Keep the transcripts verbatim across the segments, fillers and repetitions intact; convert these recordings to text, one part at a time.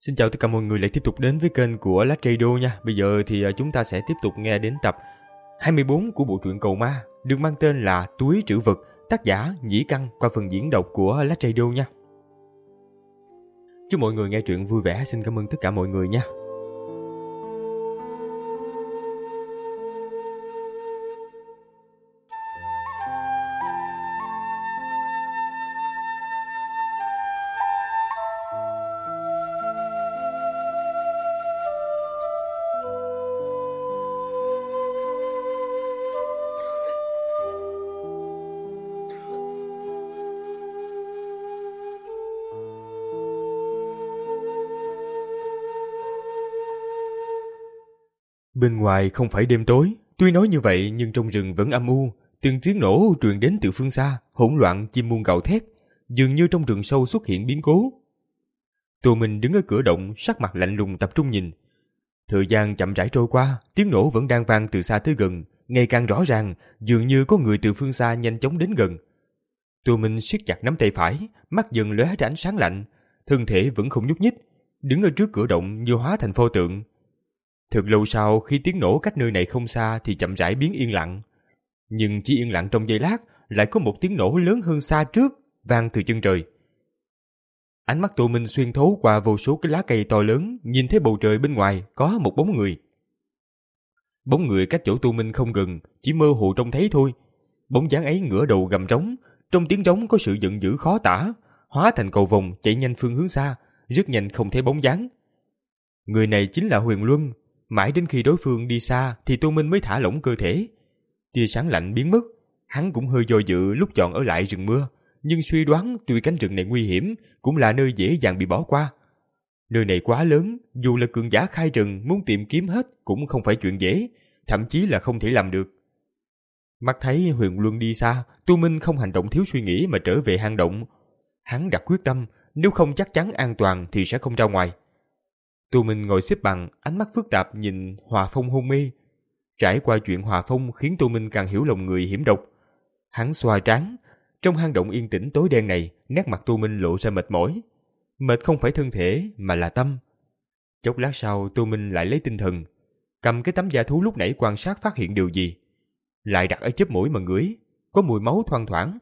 Xin chào tất cả mọi người lại tiếp tục đến với kênh của Lách Radio nha. Bây giờ thì chúng ta sẽ tiếp tục nghe đến tập hai mươi bốn của bộ truyện Cầu Ma, được mang tên là Túi Trữ Vật, tác giả Nhĩ Căn, qua phần diễn đọc của Lách Radio nha. Chúc mọi người nghe truyện vui vẻ, xin cảm ơn tất cả mọi người nha. Bên ngoài không phải đêm tối, tuy nói như vậy nhưng trong rừng vẫn âm u, từng tiếng nổ truyền đến từ phương xa, hỗn loạn chim muông gào thét, dường như trong rừng sâu xuất hiện biến cố. Tô Minh đứng ở cửa động, sắc mặt lạnh lùng tập trung nhìn. Thời gian chậm rãi trôi qua, tiếng nổ vẫn đang vang từ xa tới gần, ngày càng rõ ràng, dường như có người từ phương xa nhanh chóng đến gần. Tô Minh siết chặt nắm tay phải, mắt dần lóe ra ánh sáng lạnh, thân thể vẫn không nhúc nhích, đứng ở trước cửa động như hóa thành pho tượng. Thật lâu sau, khi tiếng nổ cách nơi này không xa thì chậm rãi biến yên lặng. Nhưng chỉ yên lặng trong giây lát, lại có một tiếng nổ lớn hơn xa trước, vang từ chân trời. Ánh mắt Tô Minh xuyên thấu qua vô số cái lá cây to lớn, nhìn thấy bầu trời bên ngoài có một bóng người. Bóng người cách chỗ Tô Minh không gần, chỉ mơ hồ trông thấy thôi. Bóng dáng ấy ngửa đầu gầm trống, trong tiếng trống có sự giận dữ khó tả, hóa thành cầu vồng chạy nhanh phương hướng xa, rất nhanh không thấy bóng dáng. Người này chính là Huyền Luân. Mãi đến khi đối phương đi xa thì Tô Minh mới thả lỏng cơ thể. Tia sáng lạnh biến mất, hắn cũng hơi do dự lúc chọn ở lại rừng mưa, nhưng suy đoán tuy cánh rừng này nguy hiểm, cũng là nơi dễ dàng bị bỏ qua. Nơi này quá lớn, dù là cường giả khai rừng muốn tìm kiếm hết cũng không phải chuyện dễ, thậm chí là không thể làm được. Mắt thấy Huyền Luân đi xa, Tô Minh không hành động thiếu suy nghĩ mà trở về hang động. Hắn đặt quyết tâm, nếu không chắc chắn an toàn thì sẽ không ra ngoài. Tô Minh ngồi xếp bằng, ánh mắt phức tạp nhìn Hòa Phong hôn mê. Trải qua chuyện Hòa Phong khiến Tô Minh càng hiểu lòng người hiểm độc. Hắn xoa trán, trong hang động yên tĩnh tối đen này, nét mặt Tô Minh lộ ra mệt mỏi. Mệt không phải thân thể mà là tâm. Chốc lát sau, Tô Minh lại lấy tinh thần, cầm cái tấm da thú lúc nãy quan sát phát hiện điều gì, lại đặt ở chóp mũi mà ngửi, có mùi máu thoang thoảng.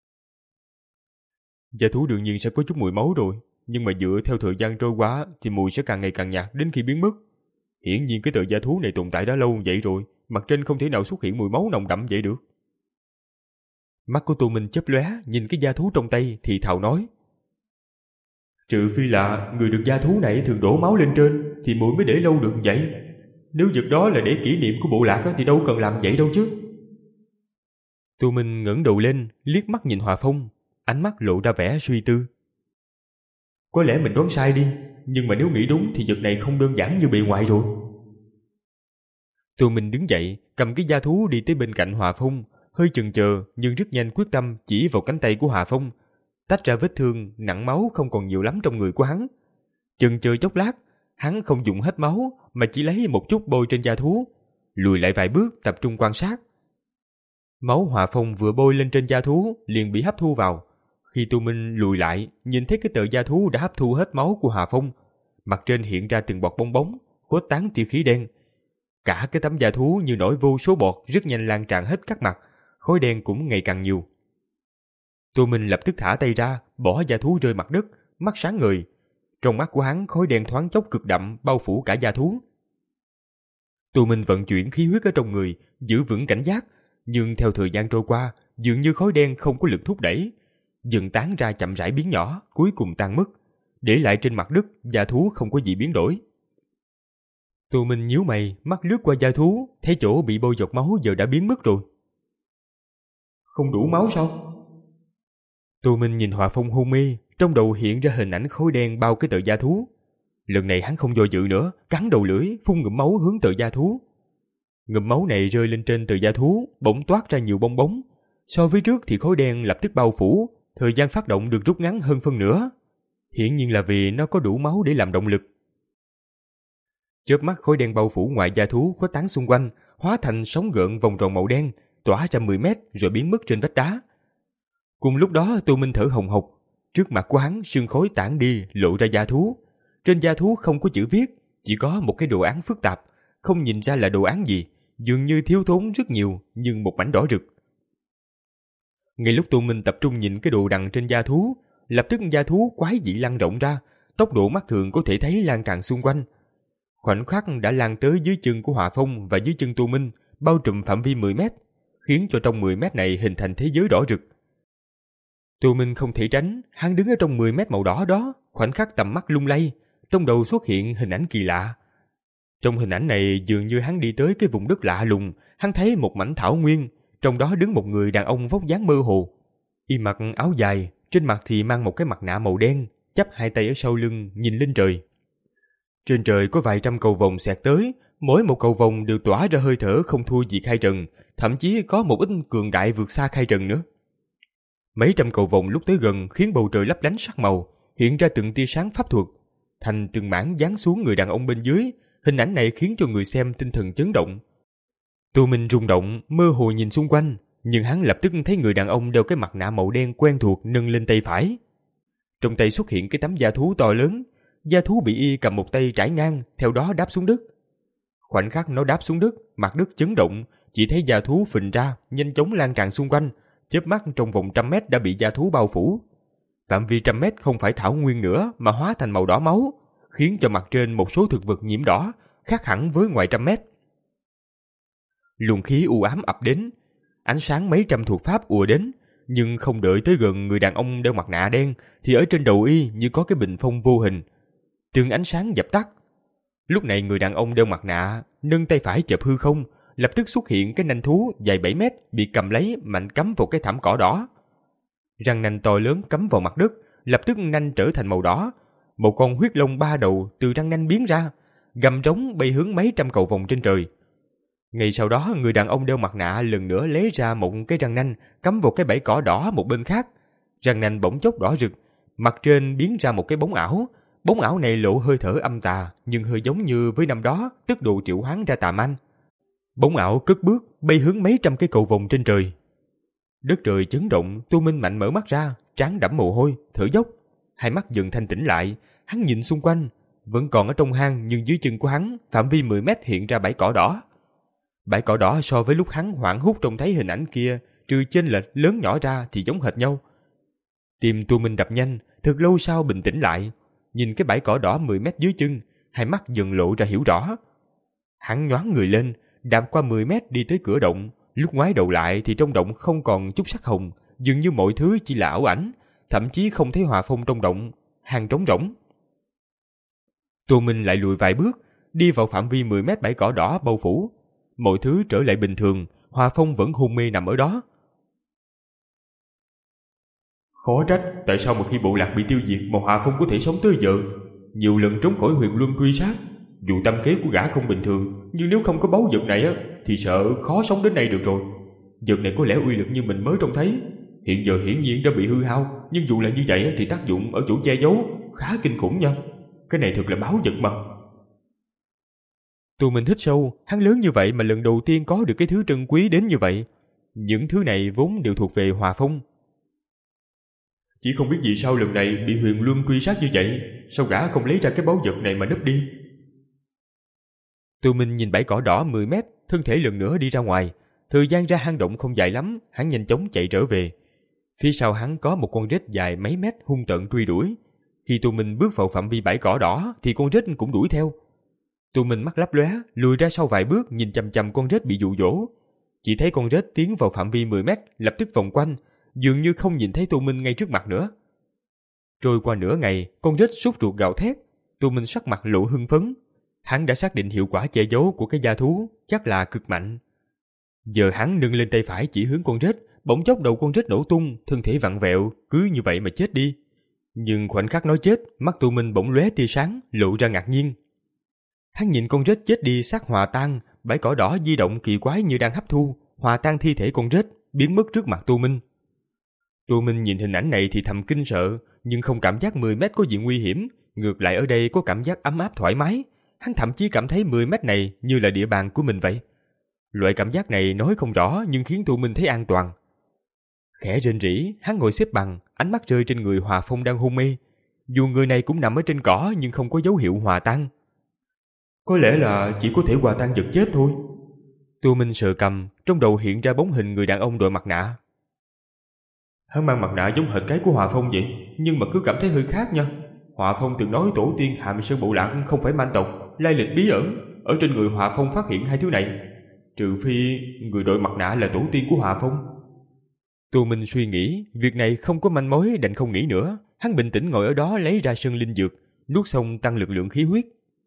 Da thú đương nhiên sẽ có chút mùi máu rồi. Nhưng mà dựa theo thời gian trôi qua thì mùi sẽ càng ngày càng nhạt đến khi biến mất. Hiển nhiên cái tờ da thú này tồn tại đã lâu vậy rồi, mặt trên không thể nào xuất hiện mùi máu nồng đậm vậy được. Mắt của Tô Minh chớp lóe, nhìn cái da thú trong tay thì thào nói: trừ phi là người được da thú này thường đổ máu lên trên thì mùi mới để lâu được vậy. Nếu vật đó là để kỷ niệm của bộ lạc thì đâu cần làm vậy đâu chứ. Tô Minh ngẩng đầu lên, liếc mắt nhìn Hòa Phong, ánh mắt lộ ra vẻ suy tư. Có lẽ mình đoán sai đi, nhưng mà nếu nghĩ đúng thì vật này không đơn giản như bề ngoài rồi. Tô Minh đứng dậy, cầm cái da thú đi tới bên cạnh Hòa Phong, hơi chần chờ nhưng rất nhanh quyết tâm chỉ vào cánh tay của Hòa Phong, tách ra vết thương nặng máu không còn nhiều lắm trong người của hắn. Chần chờ chốc lát, hắn không dùng hết máu mà chỉ lấy một chút bôi trên da thú, lùi lại vài bước tập trung quan sát. Máu Hòa Phong vừa bôi lên trên da thú liền bị hấp thu vào. Khi Tô Minh lùi lại, nhìn thấy cái tờ da thú đã hấp thu hết máu của Hòa Phong, mặt trên hiện ra từng bọt bong bóng, khuếch tán tia khí đen. Cả cái tấm da thú như nổi vô số bọt rất nhanh lan tràn hết các mặt, khói đen cũng ngày càng nhiều. Tô Minh lập tức thả tay ra, bỏ da thú rơi mặt đất, mắt sáng ngời. Trong mắt của hắn khói đen thoáng chốc cực đậm bao phủ cả da thú. Tô Minh vận chuyển khí huyết ở trong người, giữ vững cảnh giác, nhưng theo thời gian trôi qua, dường như khói đen không có lực thúc đẩy, dần tán ra chậm rãi biến nhỏ, cuối cùng tan mất, để lại trên mặt đất da thú không có gì biến đổi. Tô Minh nhíu mày, mắt lướt qua da thú, thấy chỗ bị bôi giọt máu giờ đã biến mất rồi. Không đủ máu sao? Tô Minh nhìn Hòa Phong hôn mê, trong đầu hiện ra hình ảnh khói đen bao cái tờ da thú. Lần này hắn không do dự nữa, cắn đầu lưỡi, phun ngụm máu hướng tờ da thú. Ngụm máu này rơi lên trên tờ da thú, bỗng toát ra nhiều bong bóng. So với trước thì khói đen lập tức bao phủ, thời gian phát động được rút ngắn hơn phân nửa. Hiển nhiên là vì nó có đủ máu để làm động lực. Chớp mắt khói đen bao phủ ngoài da thú khuếch tán xung quanh, hóa thành sóng gợn vòng tròn màu đen, tỏa ra mười mét rồi biến mất trên vách đá. Cùng lúc đó Tô Minh thở hồng hộc, trước mặt của hắn sương khói tản đi lộ ra da thú, Trên da thú không có chữ viết, chỉ có một cái đồ án phức tạp, không nhìn ra là đồ án gì, dường như thiếu thốn rất nhiều, nhưng một mảnh đỏ rực. Ngay lúc Tô Minh tập trung nhìn cái đồ đằng trên da thú, lập tức da thú quái dị lan rộng ra, tốc độ mắt thường có thể thấy lan tràn xung quanh. Khoảnh khắc đã lan tới dưới chân của Hòa Phong và dưới chân Tô Minh, bao trùm phạm vi mười mét, khiến cho trong mười mét này hình thành thế giới đỏ rực. Tô Minh không thể tránh, hắn đứng ở trong mười mét màu đỏ đó, khoảnh khắc tầm mắt lung lay, trong đầu xuất hiện hình ảnh kỳ lạ. Trong hình ảnh này dường như hắn đi tới cái vùng đất lạ lùng, hắn thấy một mảnh thảo nguyên, trong đó đứng một người đàn ông vóc dáng mơ hồ. Y mặc áo dài, trên mặt thì mang một cái mặt nạ màu đen, chắp hai tay ở sau lưng nhìn lên trời. Trên trời có vài trăm cầu vồng xẹt tới, mỗi một cầu vồng đều tỏa ra hơi thở không thua gì khai trần, thậm chí có một ít cường đại vượt xa khai trần nữa. Mấy trăm cầu vồng lúc tới gần khiến bầu trời lấp lánh sắc màu, hiện ra từng tia sáng pháp thuật, thành từng mảng giáng xuống người đàn ông bên dưới. Hình ảnh này khiến cho người xem tinh thần chấn động. Tô Minh rung động, mơ hồ nhìn xung quanh, nhưng hắn lập tức thấy người đàn ông đeo cái mặt nạ màu đen quen thuộc nâng lên tay phải. Trong tay xuất hiện cái tấm da thú to lớn, da thú bị y cầm một tay trải ngang, theo đó đáp xuống đất. Khoảnh khắc nó đáp xuống đất, mặt đất chấn động, chỉ thấy da thú phình ra, nhanh chóng lan tràn xung quanh, chớp mắt trong vòng trăm mét đã bị da thú bao phủ. Phạm vi trăm mét không phải thảo nguyên nữa mà hóa thành màu đỏ máu, khiến cho mặt trên một số thực vật nhiễm đỏ, khác hẳn với ngoài trăm mét. Luồng khí u ám ập đến, ánh sáng mấy trăm thuật pháp ùa đến, nhưng không đợi tới gần người đàn ông đeo mặt nạ đen, thì ở trên đầu y như có cái bình phong vô hình. Từng ánh sáng dập tắt. Lúc này người đàn ông đeo mặt nạ nâng tay phải chộp hư không, lập tức xuất hiện cái nanh thú dài bảy mét bị cầm lấy mạnh cắm vào cái thảm cỏ đỏ. Răng nanh to lớn cắm vào mặt đất, lập tức nanh trở thành màu đỏ. Một con huyết long ba đầu từ răng nanh biến ra, gầm rống bay hướng mấy trăm cầu vồng trên trời. Ngay sau đó người đàn ông đeo mặt nạ lần nữa lấy ra một cái răng nanh cắm vào cái bẫy cỏ đỏ một bên khác. Răng nanh bỗng chốc đỏ rực, mặt trên biến ra một cái bóng ảo. Bóng ảo này lộ hơi thở âm tà, nhưng hơi giống như với năm đó tức độ triệu hoán ra tà manh. Bóng ảo cất bước bay hướng mấy trăm cái cầu vồng trên trời. Đất trời chấn động, Tô Minh mạnh mở mắt ra, trán đẫm mồ hôi, thở dốc. Hai mắt dần thanh tĩnh lại, hắn nhìn xung quanh, vẫn còn ở trong hang, nhưng dưới chân của hắn, phạm vi mười mét hiện ra bãi cỏ đỏ. Bãi cỏ đỏ so với lúc hắn hoảng hốt trông thấy hình ảnh kia, trừ chênh lệch lớn nhỏ ra thì giống hệt nhau. Tim Tô Minh đập nhanh, thật lâu sau bình tĩnh lại, nhìn cái bãi cỏ đỏ mười mét dưới chân, hai mắt dần lộ ra hiểu rõ. Hắn nhoáng người lên, đạp qua mười mét đi tới cửa động, lúc ngoái đầu lại thì trong động không còn chút sắc hồng, dường như mọi thứ chỉ là ảo ảnh, thậm chí không thấy Hòa Phong trong động, hang trống rỗng. Tô Minh lại lùi vài bước, đi vào phạm vi mười mét bãi cỏ đỏ bao phủ. Mọi thứ trở lại bình thường, Hòa Phong vẫn hôn mê nằm ở đó. Khó trách tại sao một khi bộ lạc bị tiêu diệt mà Hòa Phong có thể sống tới giờ. Nhiều lần trốn khỏi huyền luân truy sát. Dù tâm kế của gã không bình thường, nhưng nếu không có báu vật này á, thì sợ khó sống đến đây được rồi. Vật này có lẽ uy lực như mình mới trông thấy. Hiện giờ hiển nhiên đã bị hư hao, nhưng dù là như vậy thì tác dụng ở chỗ che giấu khá kinh khủng nha. Cái này thật là báu vật mà. Tô Minh hít sâu, hắn lớn như vậy mà lần đầu tiên có được cái thứ trân quý đến như vậy. Những thứ này vốn đều thuộc về Hòa Phong. Chỉ không biết vì sao lần này bị huyền luân truy sát như vậy, sao gã không lấy ra cái báu vật này mà nấp đi. Tô Minh nhìn bãi cỏ đỏ mười mét, thân thể lần nữa đi ra ngoài. Thời gian ra hang động không dài lắm, hắn nhanh chóng chạy trở về. Phía sau hắn có một con rết dài mấy mét hung tợn truy đuổi. Khi Tô Minh bước vào phạm vi bãi cỏ đỏ thì con rết cũng đuổi theo. Tô Minh mắt lấp lóe, lùi ra sau vài bước nhìn chằm chằm con rết bị dụ dỗ. Chỉ thấy con rết tiến vào phạm vi mười mét, lập tức vòng quanh, dường như không nhìn thấy Tô Minh ngay trước mặt nữa. Trôi qua nửa ngày, con rết sốt ruột gào thét. Tô Minh sắc mặt lộ hưng phấn. Hắn đã xác định hiệu quả che giấu của cái da thú chắc là cực mạnh. Giờ hắn nâng lên tay phải chỉ hướng con rết, bỗng chốc đầu con rết nổ tung, thân thể vặn vẹo, cứ như vậy mà chết đi. Nhưng khoảnh khắc nó chết, mắt Tô Minh bỗng lóe tia sáng, lộ ra ngạc nhiên. Hắn nhìn con rết chết đi xác hòa tan, bãi cỏ đỏ di động kỳ quái như đang hấp thu, hòa tan thi thể con rết, biến mất trước mặt Tô Minh. Tô Minh nhìn hình ảnh này thì thầm kinh sợ, nhưng không cảm giác mười mét có gì nguy hiểm, ngược lại ở đây có cảm giác ấm áp thoải mái. Hắn thậm chí cảm thấy mười mét này như là địa bàn của mình vậy. Loại cảm giác này nói không rõ nhưng khiến Tô Minh thấy an toàn. Khẽ rên rỉ, hắn ngồi xếp bằng, ánh mắt rơi trên người Hòa Phong đang hôn mê. Dù người này cũng nằm ở trên cỏ nhưng không có dấu hiệu hòa tan. Có lẽ là chỉ có thể hòa tan vật chết thôi. Tô Minh sờ cằm, trong đầu hiện ra bóng hình người đàn ông đội mặt nạ. Hắn mang mặt nạ giống hệt cái của Hòa Phong vậy, nhưng mà cứ cảm thấy hơi khác nha. Hòa Phong từng nói tổ tiên Hàm Sơn Bộ Lạc không phải man tộc, lai lịch bí ẩn. Ở trên người Hòa Phong phát hiện hai thứ này, trừ phi người đội mặt nạ là tổ tiên của Hòa Phong. Tô Minh suy nghĩ, việc này không có manh mối đành không nghĩ nữa. Hắn bình tĩnh ngồi ở đó lấy ra sơn linh dược, nuốt xong tăng lực lượng khí huyết.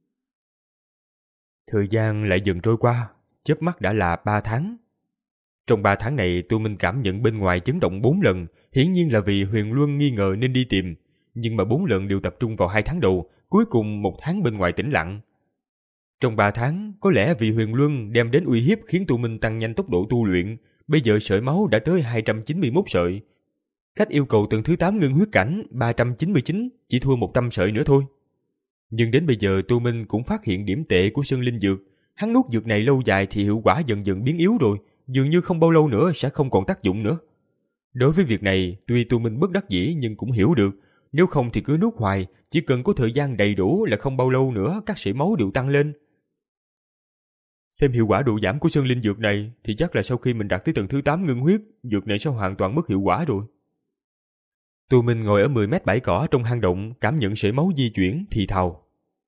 Thời gian lại dần trôi qua, chớp mắt đã là ba tháng. Trong ba tháng này, Tô Minh cảm nhận bên ngoài chấn động bốn lần, hiển nhiên là vì Huyền Luân nghi ngờ nên đi tìm, nhưng mà bốn lần đều tập trung vào hai tháng đầu, cuối cùng một tháng bên ngoài tĩnh lặng. Trong ba tháng, có lẽ vì Huyền Luân đem đến uy hiếp khiến Tô Minh tăng nhanh tốc độ tu luyện, bây giờ sợi máu đã tới hai trăm chín mươi mốt sợi. Cách yêu cầu tầng thứ tám ngưng huyết cảnh ba trăm chín mươi chín, chỉ thua một trăm sợi nữa thôi. Nhưng đến bây giờ Tô Minh cũng phát hiện điểm tệ của sơn linh dược. Hắn nuốt dược này lâu dài thì hiệu quả dần dần biến yếu rồi, dường như không bao lâu nữa sẽ không còn tác dụng nữa. Đối với việc này, tuy Tô Minh bất đắc dĩ nhưng cũng hiểu được, nếu không thì cứ nuốt hoài, chỉ cần có thời gian đầy đủ là không bao lâu nữa các sợi máu đều tăng lên. Xem hiệu quả độ giảm của sơn linh dược này thì chắc là sau khi mình đạt tới tầng thứ tám ngưng huyết, dược này sẽ hoàn toàn mất hiệu quả rồi. Tô Minh ngồi ở mười mét bãi cỏ trong hang động, cảm nhận sợi máu di chuyển thì thào.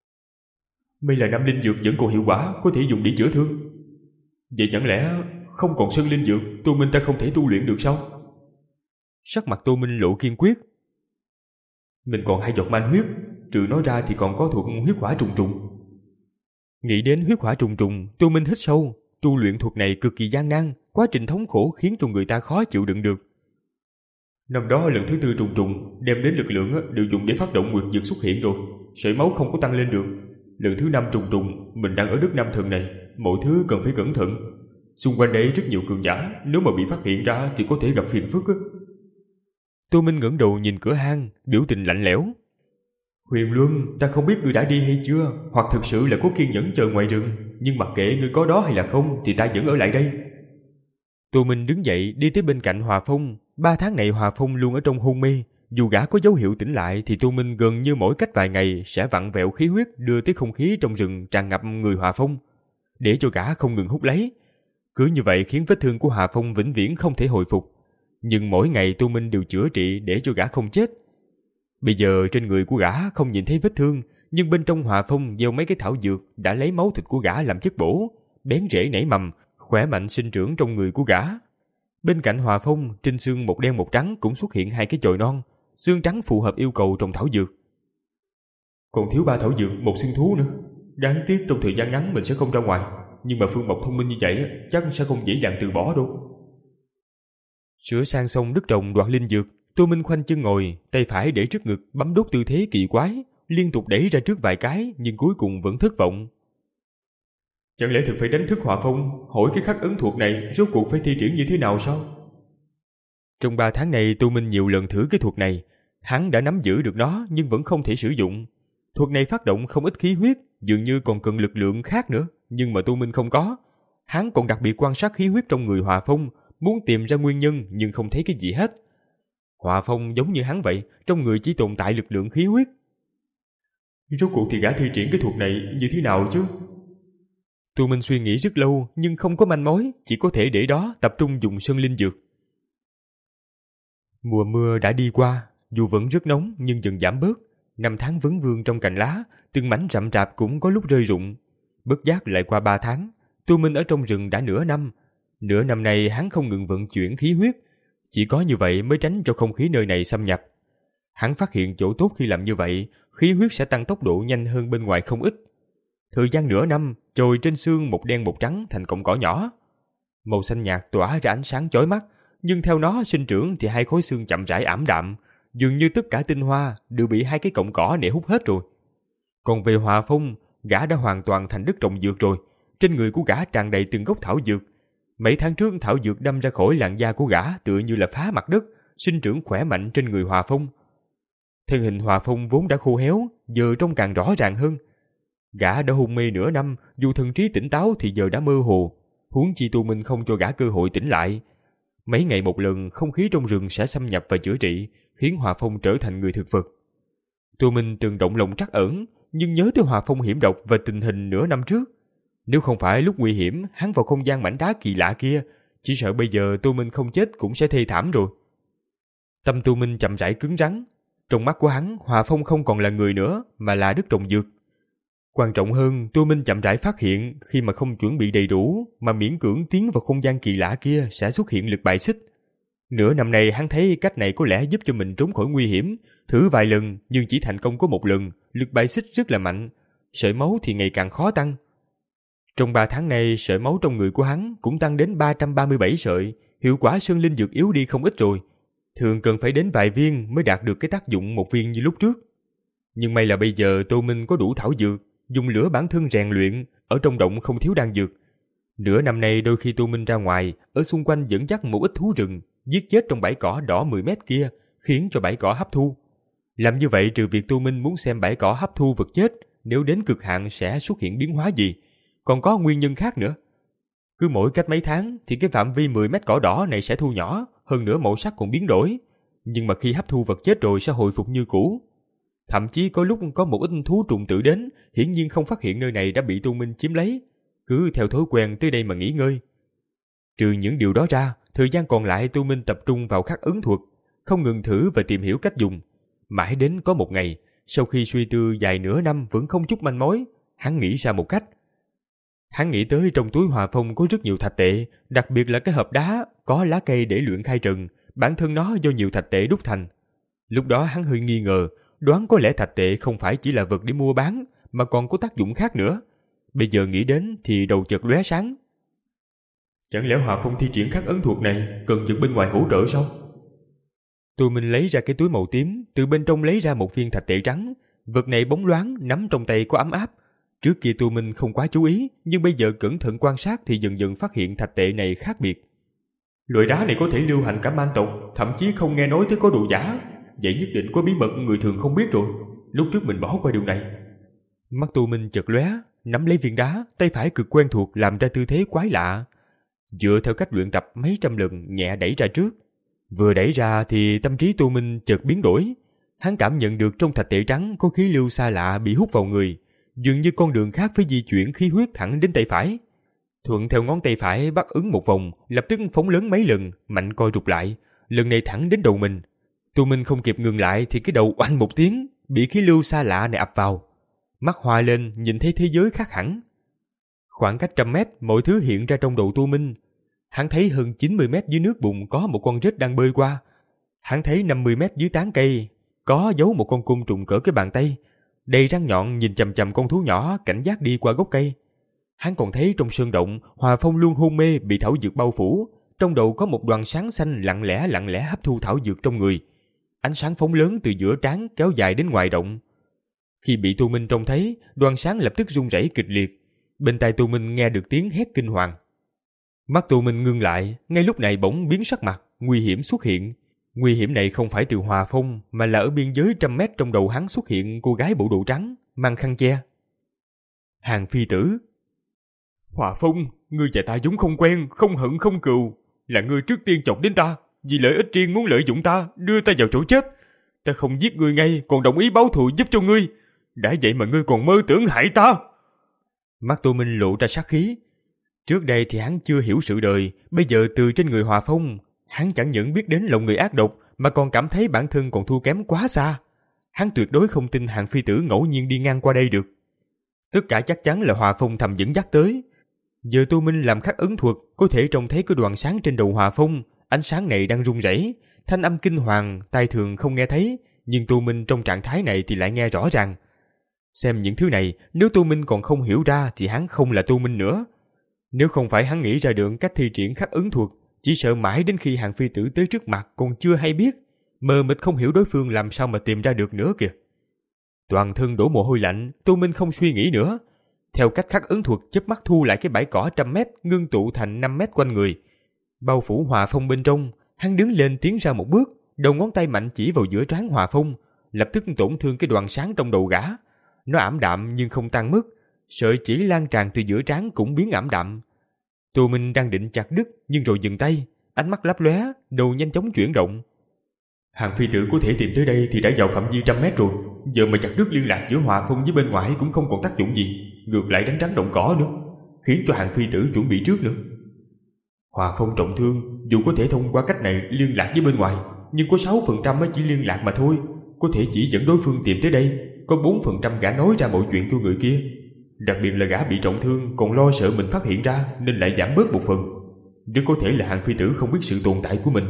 May là năm linh dược vẫn còn hiệu quả, có thể dùng để chữa thương. Vậy chẳng lẽ không còn sơn linh dược, Tô Minh ta không thể tu luyện được sao? Sắc mặt Tô Minh lộ kiên quyết. Mình còn hai giọt man huyết, trừ nó ra thì còn có thuộc huyết hỏa trùng trùng. Nghĩ đến huyết hỏa trùng trùng, Tô Minh hít sâu. Tu luyện thuật này cực kỳ gian nan, quá trình thống khổ khiến cho người ta khó chịu đựng được. Năm đó lần thứ tư trùng trùng đem đến lực lượng đều dùng để phát động nguyệt dược xuất hiện rồi, sợi máu không có tăng lên được. Lần thứ năm trùng trùng, mình đang ở đất Nam Thần này, mọi thứ cần phải cẩn thận. Xung quanh đây rất nhiều cường giả, nếu mà bị phát hiện ra thì có thể gặp phiền phức. Tô Minh ngẩng đầu nhìn cửa hang, biểu tình lạnh lẽo. Huyền Luân, ta không biết ngươi đã đi hay chưa, hoặc thực sự là có kiên nhẫn chờ ngoài rừng, nhưng mặc kệ ngươi có đó hay là không thì ta vẫn ở lại đây. Tô Minh đứng dậy đi tới bên cạnh Hòa Phong. Ba tháng này Hòa Phong luôn ở trong hôn mê, dù gã có dấu hiệu tỉnh lại thì Tô Minh gần như mỗi cách vài ngày sẽ vặn vẹo khí huyết đưa tới không khí trong rừng tràn ngập người Hòa Phong, để cho gã không ngừng hút lấy. Cứ như vậy khiến vết thương của Hòa Phong vĩnh viễn không thể hồi phục. Nhưng mỗi ngày Tô Minh đều chữa trị để cho gã không chết. Bây giờ trên người của gã không nhìn thấy vết thương, nhưng bên trong Hòa Phong gieo mấy cái thảo dược đã lấy máu thịt của gã làm chất bổ, bén rễ nảy mầm, khỏe mạnh sinh trưởng trong người của gã. Bên cạnh Hòa Phong, trên xương một đen một trắng cũng xuất hiện hai cái chồi non, xương trắng phù hợp yêu cầu trồng thảo dược. Còn thiếu ba thảo dược, một xương thú nữa. Đáng tiếc trong thời gian ngắn mình sẽ không ra ngoài, nhưng mà Phương Mộc thông minh như vậy chắc sẽ không dễ dàng từ bỏ đâu. Sửa sang xong đất trồng đoạt linh dược, Tô Minh khoanh chân ngồi, tay phải để trước ngực bấm đốt tư thế kỳ quái, liên tục đẩy ra trước vài cái nhưng cuối cùng vẫn thất vọng. Chẳng lẽ thực phải đánh thức Hòa Phong, hỏi cái khắc ấn thuật này rốt cuộc phải thi triển như thế nào sao? Trong ba tháng này Tô Minh nhiều lần thử cái thuật này, hắn đã nắm giữ được nó nhưng vẫn không thể sử dụng. Thuật này phát động không ít khí huyết, dường như còn cần lực lượng khác nữa, nhưng mà Tô Minh không có. Hắn còn đặc biệt quan sát khí huyết trong người Hòa Phong, muốn tìm ra nguyên nhân nhưng không thấy cái gì hết. Hòa Phong giống như hắn vậy, trong người chỉ tồn tại lực lượng khí huyết. Rốt cuộc thì gã thi triển cái thuật này như thế nào chứ? Tô Minh suy nghĩ rất lâu nhưng không có manh mối, chỉ có thể để đó tập trung dùng sơn linh dược. Mùa mưa đã đi qua, dù vẫn rất nóng nhưng dần giảm bớt. Năm tháng vấn vương trong cành lá, từng mảnh rậm rạp cũng có lúc rơi rụng. Bất giác lại qua ba tháng, Tô Minh ở trong rừng đã nửa năm. Nửa năm nay hắn không ngừng vận chuyển khí huyết, chỉ có như vậy mới tránh cho không khí nơi này xâm nhập. Hắn phát hiện chỗ tốt khi làm như vậy, khí huyết sẽ tăng tốc độ nhanh hơn bên ngoài không ít. Thời gian nửa năm, chồi trên xương một đen một trắng thành cọng cỏ nhỏ. Màu xanh nhạt tỏa ra ánh sáng chói mắt, nhưng theo nó sinh trưởng thì hai khối xương chậm rãi ảm đạm, dường như tất cả tinh hoa đều bị hai cái cọng cỏ này hút hết rồi. Còn về Hòa Phong, gã đã hoàn toàn thành đất trồng dược rồi, trên người của gã tràn đầy từng gốc thảo dược. Mấy tháng trước thảo dược đâm ra khỏi làn da của gã tựa như là phá mặt đất, sinh trưởng khỏe mạnh trên người Hòa Phong. Thân hình Hòa Phong vốn đã khô héo, giờ trông càng rõ ràng hơn. Gã đã hôn mê nửa năm, dù thần trí tỉnh táo thì giờ đã mơ hồ, huống chi Tô Minh không cho gã cơ hội tỉnh lại. Mấy ngày một lần, không khí trong rừng sẽ xâm nhập và chữa trị, khiến Hòa Phong trở thành người thực vật. Tô Minh từng động lòng trắc ẩn, nhưng nhớ tới Hòa Phong hiểm độc và tình hình nửa năm trước. Nếu không phải lúc nguy hiểm hắn vào không gian mảnh đá kỳ lạ kia, chỉ sợ bây giờ Tô Minh không chết cũng sẽ thê thảm rồi. Tâm Tô Minh chậm rãi cứng rắn. Trong mắt của hắn, Hòa Phong không còn là người nữa, mà là đất trồng dược. Quan trọng hơn, Tô Minh chậm rãi phát hiện khi mà không chuẩn bị đầy đủ mà miễn cưỡng tiến vào không gian kỳ lạ kia sẽ xuất hiện lực bài xích. Nửa năm nay hắn thấy cách này có lẽ giúp cho mình trốn khỏi nguy hiểm, thử vài lần nhưng chỉ thành công có một lần, lực bài xích rất là mạnh, sợi máu thì ngày càng khó tăng. Trong ba tháng này, sợi máu trong người của hắn cũng tăng đến ba trăm ba mươi bảy sợi, hiệu quả sơn linh dược yếu đi không ít rồi. Thường cần phải đến vài viên mới đạt được cái tác dụng một viên như lúc trước. Nhưng may là bây giờ Tô Minh có đủ thảo dược, dùng lửa bản thân rèn luyện, ở trong động không thiếu đan dược. Nửa năm nay đôi khi Tô Minh ra ngoài, ở xung quanh dẫn dắt một ít thú rừng, giết chết trong bãi cỏ đỏ mười mét kia, khiến cho bãi cỏ hấp thu. Làm như vậy trừ việc Tô Minh muốn xem bãi cỏ hấp thu vật chết, nếu đến cực hạn sẽ xuất hiện biến hóa gì, còn có nguyên nhân khác nữa. Cứ mỗi cách mấy tháng thì cái phạm vi mười mét cỏ đỏ này sẽ thu nhỏ, hơn nữa màu sắc còn biến đổi. Nhưng mà khi hấp thu vật chết rồi sẽ hồi phục như cũ. Thậm chí có lúc có một ít thú trùng tử đến, hiển nhiên không phát hiện nơi này đã bị Tô Minh chiếm lấy, cứ theo thói quen tới đây mà nghỉ ngơi. Trừ những điều đó ra, thời gian còn lại Tô Minh tập trung vào khắc ấn thuật, không ngừng thử và tìm hiểu cách dùng. Mãi đến có một ngày, sau khi suy tư dài nửa năm vẫn không chút manh mối, hắn nghĩ ra một cách. Hắn nghĩ tới trong túi Hòa Phong có rất nhiều thạch tệ, đặc biệt là cái hộp đá có lá cây để luyện khai trần, bản thân nó do nhiều thạch tệ đúc thành. Lúc đó hắn hơi nghi ngờ, đoán có lẽ thạch tệ không phải chỉ là vật để mua bán, mà còn có tác dụng khác nữa. Bây giờ nghĩ đến thì đầu chợt lóe sáng. Chẳng lẽ Hòa Phong thi triển khắc ấn thuật này cần vật bên ngoài hỗ trợ sao? Tôi mình lấy ra cái túi màu tím, từ bên trong lấy ra một viên thạch tệ trắng. Vật này bóng loáng, nắm trong tay có ấm áp. Trước kia tôi mình không quá chú ý, nhưng bây giờ cẩn thận quan sát thì dần dần phát hiện thạch tệ này khác biệt. Loại đá này có thể lưu hành cả man tộc, thậm chí không nghe nói tới có độ giả. Vậy nhất định có bí mật người thường không biết rồi. Lúc trước mình bỏ qua điều này. Mắt tôi mình chợt lóe, nắm lấy viên đá, tay phải cực quen thuộc làm ra tư thế quái lạ. Dựa theo cách luyện tập mấy trăm lần nhẹ đẩy ra trước. Vừa đẩy ra thì tâm trí Tô Minh chợt biến đổi. Hắn cảm nhận được trong thạch tệ trắng có khí lưu xa lạ bị hút vào người, dường như con đường khác phải di chuyển khí huyết thẳng đến tay phải. Thuận theo ngón tay phải bắt ứng một vòng, lập tức phóng lớn mấy lần, mạnh co rụt lại, lần này thẳng đến đầu mình. Tô Minh không kịp ngừng lại thì cái đầu oanh một tiếng, bị khí lưu xa lạ này ập vào. Mắt hoa lên nhìn thấy thế giới khác hẳn. Khoảng cách trăm mét, mọi thứ hiện ra trong đầu Tô Minh. Hắn thấy hơn chín mươi mét dưới nước bùn có một con rết đang bơi qua. Hắn thấy năm mươi mét dưới tán cây có giấu một con côn trùng cỡ cái bàn tay, đầy răng nhọn nhìn chằm chằm con thú nhỏ cảnh giác đi qua gốc cây. Hắn còn thấy trong sơn động Hòa Phong luôn hôn mê bị thảo dược bao phủ, trong đầu có một đoàn sáng xanh lặng lẽ lặng lẽ hấp thu thảo dược trong người. Ánh sáng phóng lớn từ giữa trán kéo dài đến ngoài động. Khi bị Tô Minh trông thấy, đoàn sáng lập tức rung rẩy kịch liệt. Bên tai Tô Minh nghe được tiếng hét kinh hoàng. Mắt Tô Minh ngưng lại, ngay lúc này bỗng biến sắc mặt, nguy hiểm xuất hiện. Nguy hiểm này không phải từ Hòa Phong, mà là ở biên giới trăm mét trong đầu hắn xuất hiện cô gái bộ đồ trắng, mang khăn che. Hàng Phi Tử. Hòa Phong, ngươi và ta vốn không quen, không hận không cừu. Là ngươi trước tiên chọc đến ta, vì lợi ích riêng muốn lợi dụng ta, đưa ta vào chỗ chết. Ta không giết ngươi ngay, còn đồng ý báo thù giúp cho ngươi. Đã vậy mà ngươi còn mơ tưởng hại ta. Mắt Tô Minh lộ ra sát khí. Trước đây thì hắn chưa hiểu sự đời, bây giờ từ trên người Hòa Phong, hắn chẳng những biết đến lòng người ác độc, mà còn cảm thấy bản thân còn thua kém quá xa. Hắn tuyệt đối không tin Hàng Phi Tử ngẫu nhiên đi ngang qua đây được. Tất cả chắc chắn là Hòa Phong thầm dẫn dắt tới. Giờ Tô Minh làm khắc ấn thuật, có thể trông thấy cái đoàn sáng trên đầu Hòa Phong, ánh sáng này đang rung rẩy, thanh âm kinh hoàng, tai thường không nghe thấy, nhưng Tô Minh trong trạng thái này thì lại nghe rõ ràng. Xem những thứ này, nếu Tô Minh còn không hiểu ra thì hắn không là Tô Minh nữa. Nếu không phải hắn nghĩ ra được cách thi triển khắc ấn thuật, chỉ sợ mãi đến khi Hàng Phi Tử tới trước mặt còn chưa hay biết, mờ mịt không hiểu đối phương làm sao mà tìm ra được nữa kìa. Toàn thân đổ mồ hôi lạnh, Tô Minh không suy nghĩ nữa. Theo cách khắc ấn thuật chớp mắt thu lại cái bãi cỏ trăm mét ngưng tụ thành năm mét quanh người. Bao phủ Hòa Phong bên trong, hắn đứng lên tiến ra một bước, đầu ngón tay mạnh chỉ vào giữa trán Hòa Phong, lập tức tổn thương cái đoàn sáng trong đầu gã. Nó ảm đạm nhưng không tan mất, sợi chỉ lan tràn từ giữa trán cũng biến ảm đạm. Tô Minh đang định chặt đứt nhưng rồi dừng tay, ánh mắt lấp lóe, đầu nhanh chóng chuyển động. Hàng Phi Tử có thể tìm tới đây thì đã vào phạm vi trăm mét rồi. giờ mà chặt đứt liên lạc giữa Hòa Phong với bên ngoài cũng không còn tác dụng gì, ngược lại đánh rắn động cỏ nữa, khiến cho Hàng phi tử chuẩn bị trước nữa. Hòa Phong trọng thương, dù có thể thông qua cách này liên lạc với bên ngoài, nhưng có sáu phần trăm mới chỉ liên lạc mà thôi, có thể chỉ dẫn đối phương tìm tới đây, có bốn phần trăm gã nói ra mọi chuyện cho người kia. Đặc biệt là gã bị trọng thương còn lo sợ mình phát hiện ra nên lại giảm bớt một phần. Rất có thể là Hàng phi tử không biết sự tồn tại của mình.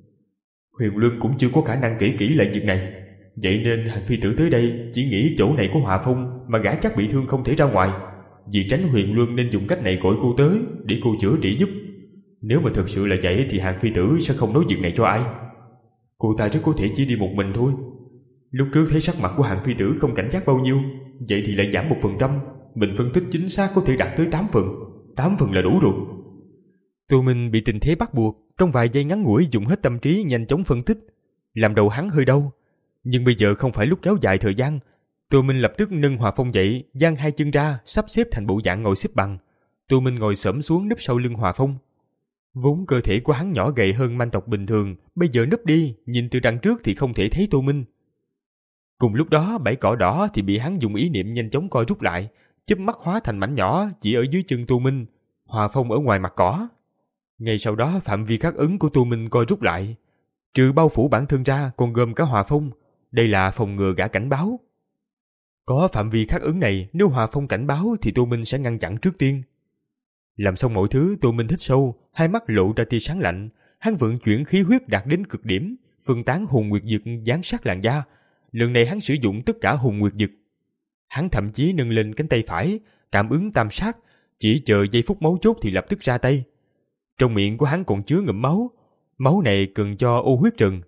Huyền Luân cũng chưa có khả năng kể kỹ lại việc này, vậy nên Hàng phi tử tới đây chỉ nghĩ chỗ này có Hòa Phong mà gã chắc bị thương không thể ra ngoài. Vì tránh Huyền Luân nên dùng cách này gọi cô tới để cô chữa trị giúp. Nếu mà thật sự là vậy thì Hàng phi tử sẽ không nói việc này cho ai. Cô ta rất có thể chỉ đi một mình thôi. Lúc trước thấy sắc mặt của Hàng phi tử không cảnh giác bao nhiêu, vậy thì lại giảm một phần trăm. Mình phân tích chính xác có thể đạt tới tám phần. Tám phần là đủ rồi. Tô Minh bị tình thế bắt buộc, trong vài giây ngắn ngủi dùng hết tâm trí nhanh chóng phân tích, làm đầu hắn hơi đau. Nhưng bây giờ không phải lúc kéo dài thời gian. Tô Minh lập tức nâng Hòa Phong dậy, dang hai chân ra, sắp xếp thành bộ dạng ngồi xếp bằng. Tô Minh ngồi xổm xuống núp sau lưng Hòa Phong. Vốn cơ thể của hắn nhỏ gầy hơn manh tộc bình thường, bây giờ núp đi, nhìn từ đằng trước thì không thể thấy Tô Minh. Cùng lúc đó, bãi cỏ đỏ thì bị hắn dùng ý niệm nhanh chóng co rút lại, chớp mắt hóa thành mảnh nhỏ chỉ ở dưới chân Tô Minh, Hòa Phong ở ngoài mặt cỏ. Ngay sau đó phạm vi khắc ấn của Tô Minh co rút lại, trừ bao phủ bản thân ra còn gồm cả Hòa Phong. Đây là phòng ngừa gã cảnh báo. Có phạm vi khắc ấn này, nếu Hòa Phong cảnh báo thì Tô Minh sẽ ngăn chặn trước tiên. Làm xong mọi thứ, Tô Minh hít sâu, hai mắt lộ ra tia sáng lạnh. Hắn vận chuyển khí huyết đạt đến cực điểm, phân tán hồn nguyệt dực dán sát làn da. Lần này hắn sử dụng tất cả hồn nguyệt dực. Hắn thậm chí nâng lên cánh tay phải, cảm ứng tam sát, chỉ chờ giây phút máu chốt thì lập tức ra tay. Trong miệng của hắn còn chứa ngụm máu, máu này cần cho ô huyết trần.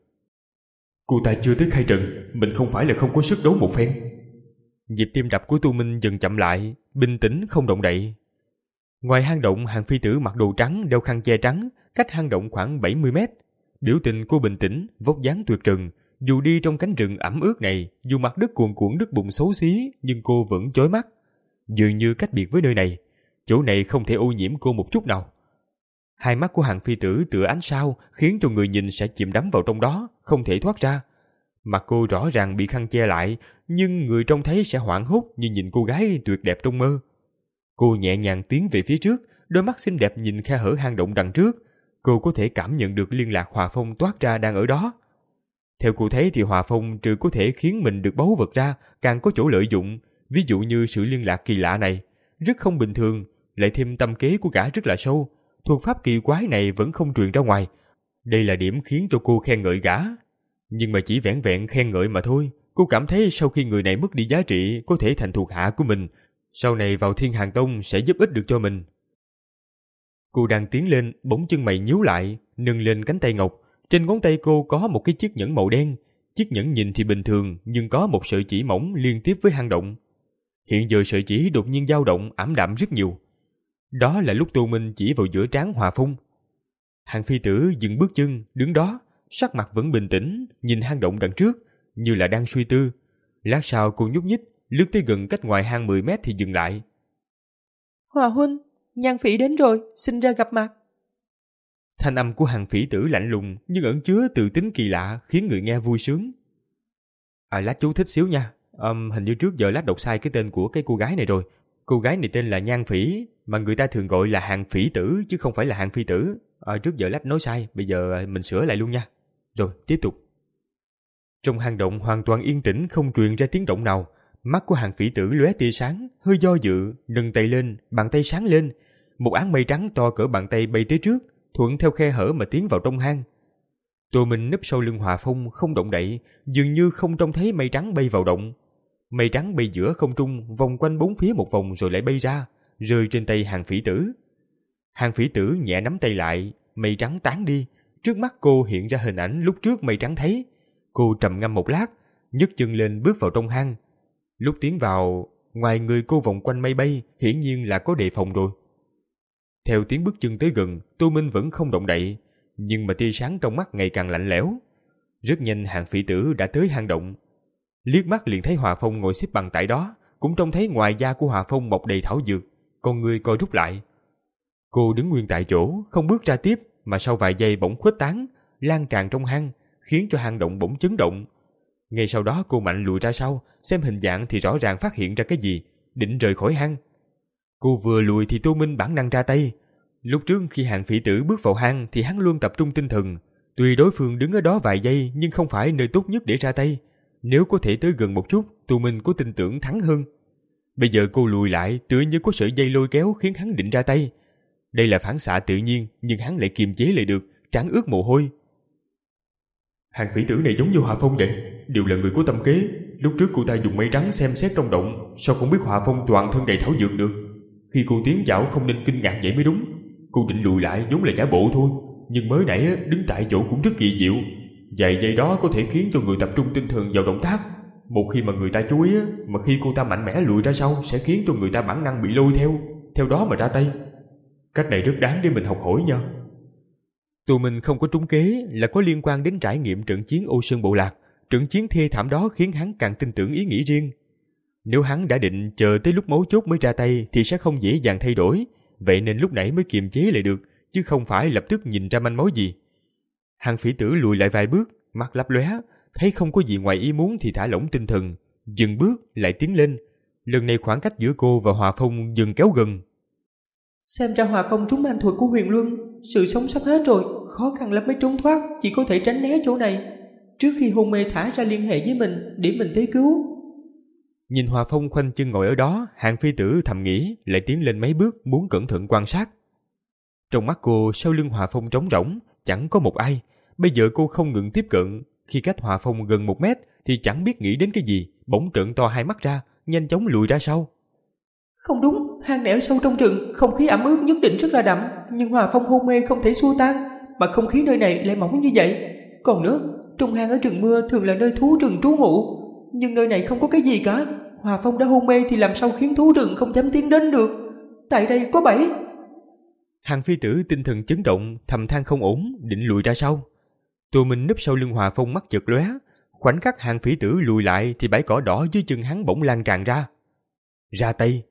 Cô ta chưa tới khai trần, mình không phải là không có sức đấu một phen. Nhịp tim đập của Tô Minh dần chậm lại, bình tĩnh không động đậy. Ngoài hang động, Hàng phi tử mặc đồ trắng, đeo khăn che trắng, cách hang động khoảng bảy mươi mét. Biểu tình cô bình tĩnh, vóc dáng tuyệt trần. Dù đi trong cánh rừng ẩm ướt này, dù mặt đất cuồn cuộn đất bùn xấu xí, nhưng cô vẫn chói mắt. Dường như cách biệt với nơi này, chỗ này không thể ô nhiễm cô một chút nào. Hai mắt của Hàng phi tử tựa ánh sao, khiến cho người nhìn sẽ chìm đắm vào trong đó, không thể thoát ra. Mặt cô rõ ràng bị khăn che lại, nhưng người trông thấy sẽ hoảng hốt như nhìn cô gái tuyệt đẹp trong mơ. Cô nhẹ nhàng tiến về phía trước, đôi mắt xinh đẹp nhìn khe hở hang động đằng trước. Cô có thể cảm nhận được liên lạc Hòa Phong toát ra đang ở đó. Theo cô thấy thì Hòa Phong trừ có thể khiến mình được báu vật ra, càng có chỗ lợi dụng. Ví dụ như sự liên lạc kỳ lạ này, rất không bình thường, lại thêm tâm kế của gã rất là sâu. Thuật pháp kỳ quái này vẫn không truyền ra ngoài. Đây là điểm khiến cho cô khen ngợi gã. Nhưng mà chỉ vẻn vẹn khen ngợi mà thôi. Cô cảm thấy sau khi người này mất đi giá trị, có thể thành thuộc hạ của mình, sau này vào Thiên Hàn Tông sẽ giúp ích được cho mình. Cô đang tiến lên, bỗng chân mày nhíu lại, nâng lên cánh tay ngọc. Trên ngón tay cô có một cái chiếc nhẫn màu đen. Chiếc nhẫn nhìn thì bình thường, nhưng có một sợi chỉ mỏng liên tiếp với hang động. Hiện giờ sợi chỉ đột nhiên dao động, ảm đạm rất nhiều. Đó là lúc Tô Minh chỉ vào giữa trán Hòa Phong. Hàng phi tử dừng bước chân, đứng đó, sắc mặt vẫn bình tĩnh, nhìn hang động đằng trước, như là đang suy tư. Lát sau cô nhúc nhích, lướt tới gần cách ngoài hang mười mét thì dừng lại. Hòa huynh, Nhan Phỉ đến rồi, xin ra gặp mặt. Thanh âm của Hàng phỉ tử lạnh lùng nhưng ẩn chứa từ tính kỳ lạ, khiến người nghe vui sướng. À, lát chú thích xíu nha. Um, hình như trước giờ lát đọc sai cái tên của cái cô gái này rồi. Cô gái này tên là Nhan Phỉ, mà người ta thường gọi là Hàng phỉ tử chứ không phải là Hàng phi tử. À, trước giờ lát nói sai, bây giờ mình sửa lại luôn nha. Rồi, tiếp tục. Trong hang động hoàn toàn yên tĩnh, không truyền ra tiếng động nào. Mắt của Hàng phỉ tử lóe tia sáng, hơi do dự, nâng tay lên, bàn tay sáng lên. Một áng mây trắng to cỡ bàn tay bay tới trước, thuận theo khe hở mà tiến vào trong hang. Tô Minh núp sau lưng Hòa Phong không động đậy, dường như không trông thấy mây trắng bay vào động. Mây trắng bay giữa không trung, vòng quanh bốn phía một vòng rồi lại bay ra, rơi trên tay Hàng phỉ tử. Hàng phỉ tử nhẹ nắm tay lại, mây trắng tán đi. Trước mắt cô hiện ra hình ảnh lúc trước mây trắng thấy. Cô trầm ngâm một lát, nhấc chân lên bước vào trong hang. Lúc tiến vào, ngoài người cô vòng quanh mây bay, hiển nhiên là có đề phòng rồi. Theo tiếng bước chân tới gần, Tô Minh vẫn không động đậy, nhưng mà tia sáng trong mắt ngày càng lạnh lẽo. Rất nhanh Hàng phỉ tử đã tới hang động. Liếc mắt liền thấy Hòa Phong ngồi xếp bằng tại đó, cũng trông thấy ngoài da của Hòa Phong mọc đầy thảo dược, con người co rút lại. Cô đứng nguyên tại chỗ, không bước ra tiếp, mà sau vài giây bỗng khuếch tán, lan tràn trong hang, khiến cho hang động bỗng chấn động. Ngay sau đó cô mạnh lùi ra sau, xem hình dạng thì rõ ràng phát hiện ra cái gì, định rời khỏi hang. Cô vừa lùi thì Tô Minh bản năng ra tay. Lúc trước khi Hàng Phỉ Tử bước vào hang thì hắn luôn tập trung tinh thần. Tuy đối phương đứng ở đó vài giây nhưng không phải nơi tốt nhất để ra tay. Nếu có thể tới gần một chút, Tô Minh có tin tưởng thắng hơn. Bây giờ cô lùi lại, tựa như có sợi dây lôi kéo khiến hắn định ra tay. Đây là phản xạ tự nhiên, nhưng hắn lại kiềm chế lại được, trán ướt mồ hôi. Hàng Phỉ Tử này giống như Hòa Phong vậy, đều là người có tâm kế. Lúc trước cô ta dùng mây trắng xem xét trong động, sao không biết Hòa Phong toàn thân đầy thảo dược được. Khi cô tiến vào không nên kinh ngạc vậy mới đúng. Cô định lùi lại vốn là giả bộ thôi, nhưng mới nãy đứng tại chỗ cũng rất kỳ diệu. Vài giây đó có thể khiến cho người tập trung tinh thần vào động tác. Một khi mà người ta chú ý, mà khi cô ta mạnh mẽ lùi ra sau sẽ khiến cho người ta bản năng bị lôi theo, theo đó mà ra tay. Cách này rất đáng để mình học hỏi nha. Tụi mình không có trúng kế là có liên quan đến trải nghiệm trận chiến Ô Sơn Bộ Lạc. Trận chiến thê thảm đó khiến hắn càng tin tưởng ý nghĩ riêng. Nếu hắn đã định chờ tới lúc mấu chốt mới ra tay thì sẽ không dễ dàng thay đổi. Vậy nên lúc nãy mới kiềm chế lại được, chứ không phải lập tức nhìn ra manh mối gì. Hàng Phỉ Tử lùi lại vài bước, mắt lấp lóe, thấy không có gì ngoài ý muốn thì thả lỏng tinh thần, dừng bước lại tiến lên. Lần này khoảng cách giữa cô và Hòa Phong dần kéo gần. Xem ra Hòa Phong trúng man thuật của Huyền Luân, sự sống sắp hết rồi, khó khăn lắm mới trốn thoát, chỉ có thể tránh né chỗ này. Trước khi hôn mê thả ra liên hệ với mình để mình tới cứu. Nhìn Hòa Phong khoanh chân ngồi ở đó, Hàng Phi Tử thầm nghĩ, lại tiến lên mấy bước muốn cẩn thận quan sát. Trong mắt cô, sau lưng Hòa Phong trống rỗng, chẳng có một ai. Bây giờ cô không ngừng tiếp cận, khi cách Hòa Phong gần một mét thì chẳng biết nghĩ đến cái gì, bỗng trợn to hai mắt ra, nhanh chóng lùi ra sau. Không đúng, hang này ở sâu trong rừng, không khí ẩm ướt nhất định rất là đậm, nhưng Hòa Phong hôn mê không thể xua tan, mà không khí nơi này lại mỏng như vậy. Còn nữa, trong hang ở rừng mưa thường là nơi thú rừng trú ngụ, nhưng nơi này không có cái gì cả. Hòa Phong đã hôn mê thì làm sao khiến thú rừng không dám tiến đến được? Tại đây có bẫy. Hàng Phi Tử tinh thần chấn động, thầm than không ổn, định lùi ra sau. Tô Minh núp sau lưng Hòa Phong mắt chợt lóe, khoảnh khắc Hàng Phỉ Tử lùi lại thì bãi cỏ đỏ dưới chân hắn bỗng lan tràn ra. Ra tay.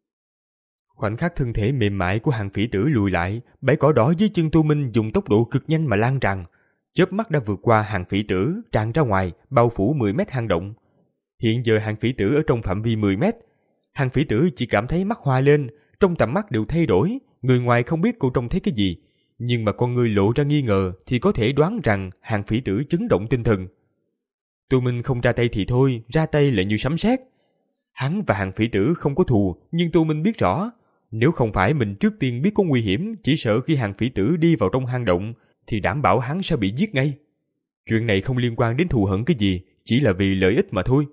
Khoảnh khắc thân thể mềm mại của Hàng Phỉ Tử lùi lại, bãi cỏ đỏ dưới chân Tô Minh dùng tốc độ cực nhanh mà lan tràn, chớp mắt đã vượt qua Hàng Phỉ Tử, tràn ra ngoài, bao phủ mười mét hang động. Hiện giờ Hàng Phỉ Tử ở trong phạm vi mười mét. Hàng Phỉ Tử chỉ cảm thấy mắt hoa lên, trong tầm mắt đều thay đổi, người ngoài không biết cô trông thấy cái gì, nhưng mà con người lộ ra nghi ngờ thì có thể đoán rằng Hàng Phỉ Tử chấn động tinh thần. Tô Minh không ra tay thì thôi, ra tay lại như sấm sét. Hắn và Hàng Phỉ Tử không có thù, nhưng Tô Minh biết rõ, nếu không phải mình trước tiên biết có nguy hiểm, chỉ sợ khi Hàng Phỉ Tử đi vào trong hang động thì đảm bảo hắn sẽ bị giết ngay. Chuyện này không liên quan đến thù hận cái gì, chỉ là vì lợi ích mà thôi.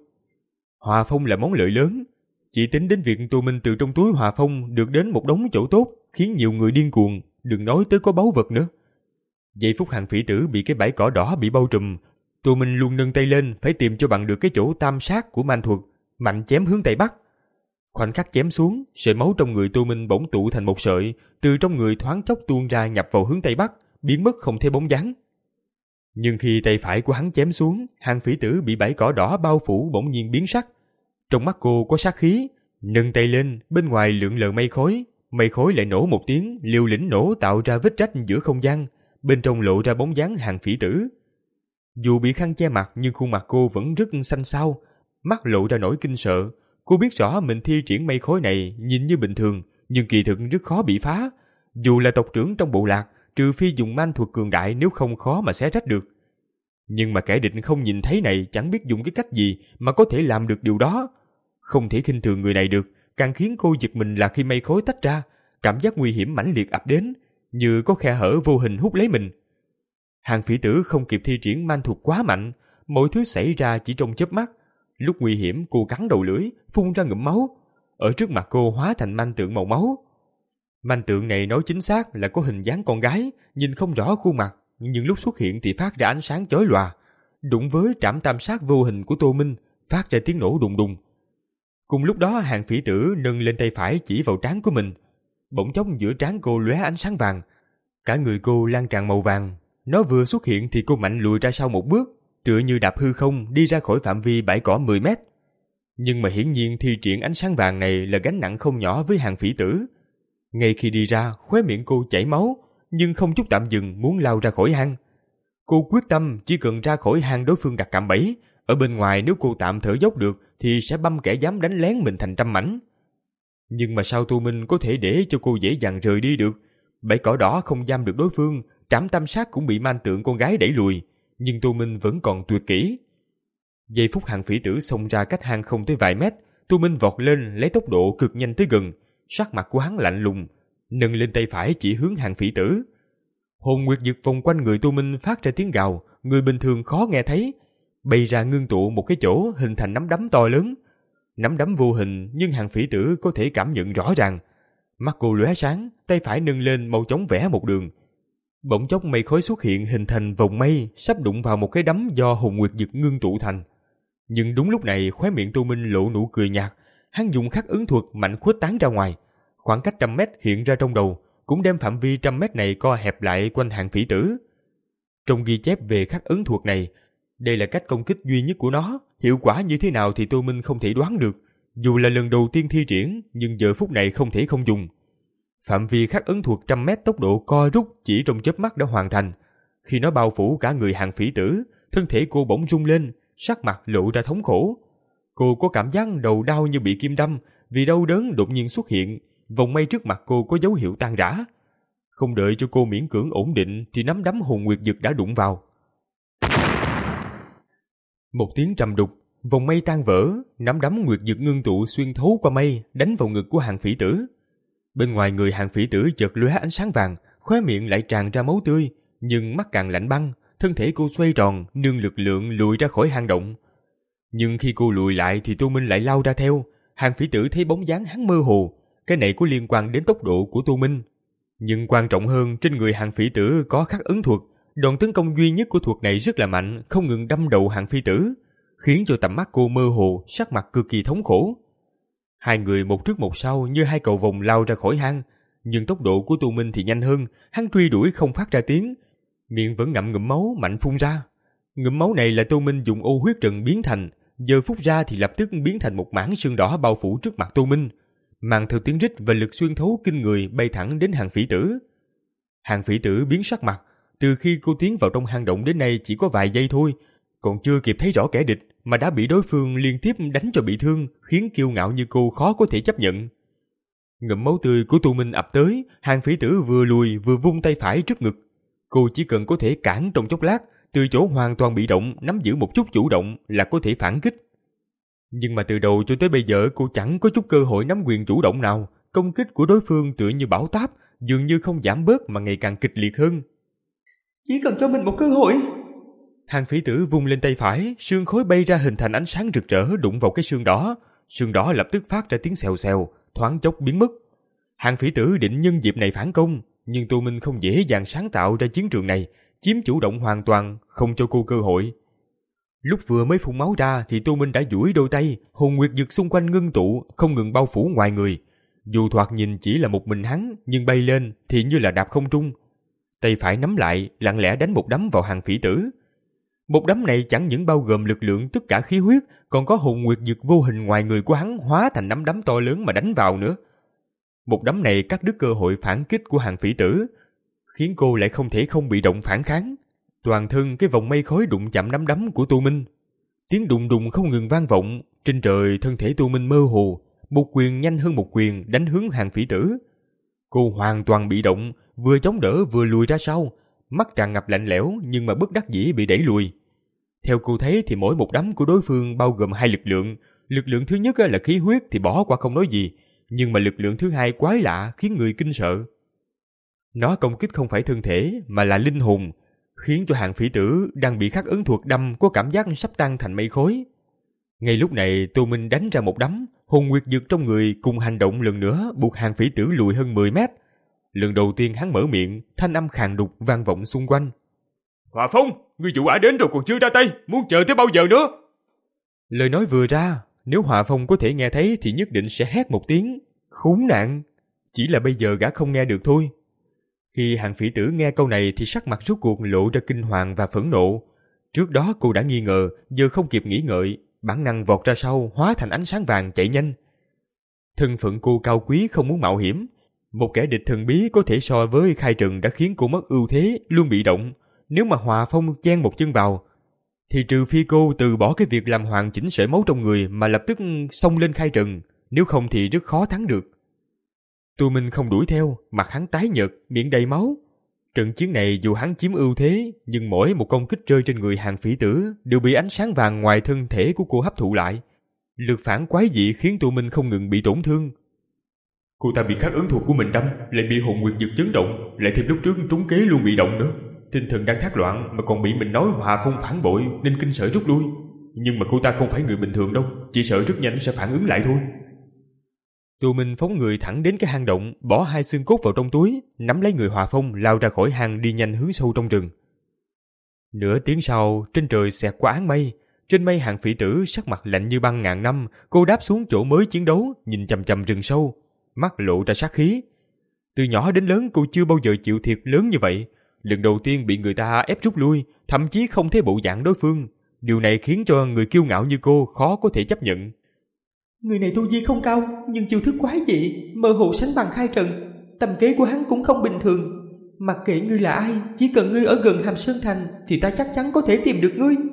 Hòa Phong là món lợi lớn, chỉ tính đến việc Tô Minh từ trong túi Hòa Phong được đến một đống chỗ tốt, khiến nhiều người điên cuồng, đừng nói tới có báu vật nữa. Giây phút Hàng Phỉ Tử bị cái bãi cỏ đỏ bị bao trùm, Tô Minh luôn nâng tay lên phải tìm cho bằng được cái chỗ tam sát của man thuật, mạnh chém hướng tây bắc. Khoảnh khắc chém xuống, sợi máu trong người Tô Minh bỗng tụ thành một sợi, từ trong người thoáng chốc tuôn ra nhập vào hướng tây bắc, biến mất không thấy bóng dáng. Nhưng khi tay phải của hắn chém xuống, Hàng Phỉ Tử bị bãi cỏ đỏ bao phủ bỗng nhiên biến sắc. Trong mắt cô có sát khí, nâng tay lên, bên ngoài lượn lờ mây khói, mây khói lại nổ một tiếng, liều lĩnh nổ tạo ra vết rách giữa không gian, bên trong lộ ra bóng dáng Hàng Phỉ Tử. Dù bị khăn che mặt nhưng khuôn mặt cô vẫn rất xanh xao, mắt lộ ra nỗi kinh sợ. Cô biết rõ mình thi triển mây khói này nhìn như bình thường, nhưng kỳ thực rất khó bị phá. Dù là tộc trưởng trong bộ lạc, trừ phi dùng man thuật cường đại, nếu không khó mà xé rách được. Nhưng mà kẻ địch không nhìn thấy này chẳng biết dùng cái cách gì mà có thể làm được điều đó. Không thể khinh thường người này được, càng khiến cô giật mình là khi mây khói tách ra, cảm giác nguy hiểm mãnh liệt ập đến, như có khe hở vô hình hút lấy mình. Hàng Phỉ Tử không kịp thi triển man thuật quá mạnh, mọi thứ xảy ra chỉ trong chớp mắt. Lúc nguy hiểm cô cắn đầu lưỡi, phun ra ngụm máu. Ở trước mặt cô hóa thành manh tượng màu máu. Manh tượng này nói chính xác là có hình dáng con gái, nhìn không rõ khuôn mặt, nhưng lúc xuất hiện thì phát ra ánh sáng chói lòa. Đụng với trảm tam sát vô hình của Tô Minh, phát ra tiếng nổ đùng đùng. Cùng lúc đó Hàng Phỉ Tử nâng lên tay phải chỉ vào trán của mình. Bỗng chốc giữa trán cô lóe ánh sáng vàng. Cả người cô lan tràn màu vàng. Nó vừa xuất hiện thì cô mạnh lùi ra sau một bước, tựa như đạp hư không đi ra khỏi phạm vi bãi cỏ mười mét. Nhưng mà hiển nhiên thi triển ánh sáng vàng này là gánh nặng không nhỏ với Hàng Phỉ Tử. Ngay khi đi ra, khóe miệng cô chảy máu, nhưng không chút tạm dừng muốn lao ra khỏi hang. Cô quyết tâm chỉ cần ra khỏi hang đối phương đặt cạm bẫy, Ở bên ngoài nếu cô tạm thở dốc được thì sẽ băm kẻ dám đánh lén mình thành trăm mảnh. Nhưng mà sao Tô Minh có thể để cho cô dễ dàng rời đi được? Bãi cỏ đỏ không giam được đối phương, trảm tam sát cũng bị man tượng con gái đẩy lùi, nhưng Tô Minh vẫn còn tuyệt kỹ. Giây phút Hàng Phỉ Tử xông ra cách hang không tới vài mét, Tô Minh vọt lên lấy tốc độ cực nhanh tới gần, sắc mặt của hắn lạnh lùng, nâng lên tay phải chỉ hướng Hàng Phỉ Tử. Hồn nguyệt dực vòng quanh người Tô Minh phát ra tiếng gào, người bình thường khó nghe thấy, bay ra ngưng tụ một cái chỗ hình thành nắm đấm to lớn. Nắm đấm vô hình nhưng Hàng Phỉ Tử có thể cảm nhận rõ ràng. Mắt cô lóe sáng, tay phải nâng lên mau chóng vẽ một đường. Bỗng chốc mây khói xuất hiện hình thành vòng mây sắp đụng vào một cái đấm do hồn nguyệt dực ngưng tụ thành. Nhưng đúng lúc này khóe miệng Tô Minh lộ nụ cười nhạt, hắn dùng khắc ấn thuật mạnh khuếch tán ra ngoài, khoảng cách trăm mét hiện ra trong đầu, cũng đem phạm vi trăm mét này co hẹp lại quanh Hàng Phỉ Tử. Trong ghi chép về khắc ấn thuật này, đây là cách công kích duy nhất của nó, hiệu quả như thế nào thì Tô Minh không thể đoán được. Dù là lần đầu tiên thi triển, nhưng giờ phút này không thể không dùng. Phạm vi khắc ấn thuật trăm mét tốc độ co rút chỉ trong chớp mắt đã hoàn thành. Khi nó bao phủ cả người Hàng Phỉ Tử, thân thể cô bỗng rung lên, sắc mặt lộ ra thống khổ. Cô có cảm giác đầu đau như bị kim đâm, vì đau đớn đột nhiên xuất hiện, vòng mây trước mặt cô có dấu hiệu tan rã. Không đợi cho cô miễn cưỡng ổn định thì nắm đấm hồn nguyệt dực đã đụng vào. Một tiếng trầm đục, vòng mây tan vỡ, nắm đấm nguyệt dực ngưng tụ xuyên thấu qua mây, đánh vào ngực của Hàng Phỉ Tử. Bên ngoài người Hàng Phỉ Tử chợt lóe ánh sáng vàng, khóe miệng lại tràn ra máu tươi, nhưng mắt càng lạnh băng, thân thể cô xoay tròn, nương lực lượng lùi ra khỏi hang động. Nhưng khi cô lùi lại thì Tô Minh lại lao ra theo. Hàng Phỉ Tử thấy bóng dáng hắn mơ hồ, cái này có liên quan đến tốc độ của Tô Minh. Nhưng quan trọng hơn, trên người Hàng Phỉ Tử có khắc ấn thuật, đòn tấn công duy nhất của thuật này rất là mạnh, không ngừng đâm đầu Hàng Phỉ Tử, khiến cho tầm mắt cô mơ hồ, sắc mặt cực kỳ thống khổ. Hai người một trước một sau như hai cầu vồng lao ra khỏi hang, nhưng tốc độ của Tô Minh thì nhanh hơn, hắn truy đuổi không phát ra tiếng, miệng vẫn ngậm ngụm máu mạnh phun ra. Ngụm máu này là Tô Minh dùng ô huyết trần biến thành, giờ phút ra thì lập tức biến thành một mảng sương đỏ bao phủ trước mặt Tô Minh, mang theo tiếng rít và lực xuyên thấu kinh người bay thẳng đến Hàng Phỉ Tử. Hàng Phỉ Tử biến sắc mặt, từ khi cô tiến vào trong hang động đến nay chỉ có vài giây thôi, còn chưa kịp thấy rõ kẻ địch mà đã bị đối phương liên tiếp đánh cho bị thương, khiến kiêu ngạo như cô khó có thể chấp nhận. Ngụm máu tươi của Tô Minh ập tới, Hàng Phỉ Tử vừa lùi vừa vung tay phải trước ngực. Cô chỉ cần có thể cản trong chốc lát, từ chỗ hoàn toàn bị động nắm giữ một chút chủ động là có thể phản kích. Nhưng mà từ đầu cho tới bây giờ cô chẳng có chút cơ hội nắm quyền chủ động nào, công kích của đối phương tựa như bão táp, dường như không giảm bớt mà ngày càng kịch liệt hơn. Chỉ cần cho mình một cơ hội. Hàng Phỉ Tử vung lên tay phải, sương khói bay ra hình thành ánh sáng rực rỡ đụng vào cái sương đỏ. Sương đỏ lập tức phát ra tiếng xèo xèo, thoáng chốc biến mất. Hàng Phỉ Tử định nhân dịp này phản công, nhưng Tô Minh không dễ dàng sáng tạo ra chiến trường này, chiếm chủ động hoàn toàn, không cho cô cơ hội. Lúc vừa mới phun máu ra thì Tô Minh đã duỗi đôi tay, hồn nguyệt dực xung quanh ngưng tụ, không ngừng bao phủ ngoài người. Dù thoạt nhìn chỉ là một mình hắn, nhưng bay lên thì như là đạp không trung. Tay phải nắm lại, lặng lẽ đánh một đấm vào Hàng Phỉ Tử. Một đấm này chẳng những bao gồm lực lượng tất cả khí huyết, còn có hồn nguyệt dực vô hình ngoài người của hắn hóa thành nắm đấm to lớn mà đánh vào nữa. Một đấm này cắt đứt cơ hội phản kích của Hàng Phỉ Tử, khiến cô lại không thể không bị động phản kháng. Toàn thân cái vòng mây khói đụng chạm nắm đấm của Tô Minh. Tiếng đùng đùng không ngừng vang vọng, trên trời thân thể Tô Minh mơ hồ, một quyền nhanh hơn một quyền đánh hướng Hàng Phỉ Tử. Cô hoàn toàn bị động, vừa chống đỡ vừa lùi ra sau, mắt tràn ngập lạnh lẽo nhưng mà bất đắc dĩ bị đẩy lùi. Theo cô thấy thì mỗi một đấm của đối phương bao gồm hai lực lượng, lực lượng thứ nhất là khí huyết thì bỏ qua không nói gì, nhưng mà lực lượng thứ hai quái lạ khiến người kinh sợ. Nó công kích không phải thân thể mà là linh hồn, khiến cho Hàng Phỉ Tử đang bị khắc ấn thuật đâm có cảm giác sắp tan thành mây khói. Ngay lúc này Tô Minh đánh ra một đấm, hồn nguyệt dực trong người cùng hành động lần nữa buộc Hàng Phỉ Tử lùi hơn mười mét. Lần đầu tiên hắn mở miệng, thanh âm khàn đục vang vọng xung quanh. Hòa Phong, ngươi dụ ả đến rồi còn chưa ra tay, muốn chờ tới bao giờ nữa? Lời nói vừa ra, nếu Hòa Phong có thể nghe thấy thì nhất định sẽ hét một tiếng, khốn nạn. Chỉ là bây giờ gã không nghe được thôi. Khi Hàng Phỉ Tử nghe câu này thì sắc mặt rốt cuộc lộ ra kinh hoàng và phẫn nộ. Trước đó cô đã nghi ngờ, giờ không kịp nghĩ ngợi, bản năng vọt ra sau hóa thành ánh sáng vàng chạy nhanh. Thân phận cô cao quý không muốn mạo hiểm. Một kẻ địch thần bí có thể so với Khai Trần đã khiến cô mất ưu thế, luôn bị động. Nếu mà Hòa Phong chen một chân vào, thì trừ phi cô từ bỏ cái việc làm hoàn chỉnh sợi máu trong người mà lập tức xông lên khai trần, nếu không thì rất khó thắng được. Tô Minh không đuổi theo, mặt hắn tái nhợt, miệng đầy máu. Trận chiến này dù hắn chiếm ưu thế, nhưng mỗi một công kích rơi trên người Hàng Phỉ Tử đều bị ánh sáng vàng ngoài thân thể của cô hấp thụ lại. Lực phản quái dị khiến Tô Minh không ngừng bị tổn thương. Cô ta bị khắc ấn thuật của mình đâm, lại bị hồn nguyệt dực chấn động, lại thêm lúc trước trúng kế luôn bị động nữa. Tinh thần đang thác loạn mà còn bị mình nói Hòa Phong phản bội nên kinh sợ rút lui. Nhưng mà cô ta không phải người bình thường đâu, chỉ sợ rất nhanh sẽ phản ứng lại thôi. Tô Minh phóng người thẳng đến cái hang động, bỏ hai xương cốt vào trong túi, nắm lấy người Hòa Phong lao ra khỏi hang đi nhanh hướng sâu trong rừng. Nửa tiếng sau, trên trời xẹt qua áng mây. Trên mây Hàng Phỉ Tử sắc mặt lạnh như băng ngàn năm, cô đáp xuống chỗ mới chiến đấu, nhìn chằm chằm rừng sâu, mắt lộ ra sát khí. Từ nhỏ đến lớn cô chưa bao giờ chịu thiệt lớn như vậy. Lần đầu tiên bị người ta ép rút lui, thậm chí không thấy bộ dạng đối phương. Điều này khiến cho người kiêu ngạo như cô khó có thể chấp nhận. Người này tu vi không cao, nhưng chiêu thức quái dị, mơ hồ sánh bằng khai trần. Tầm kế của hắn cũng không bình thường. Mặc kệ ngươi là ai, chỉ cần ngươi ở gần Hàm Sơn Thành thì ta chắc chắn có thể tìm được ngươi.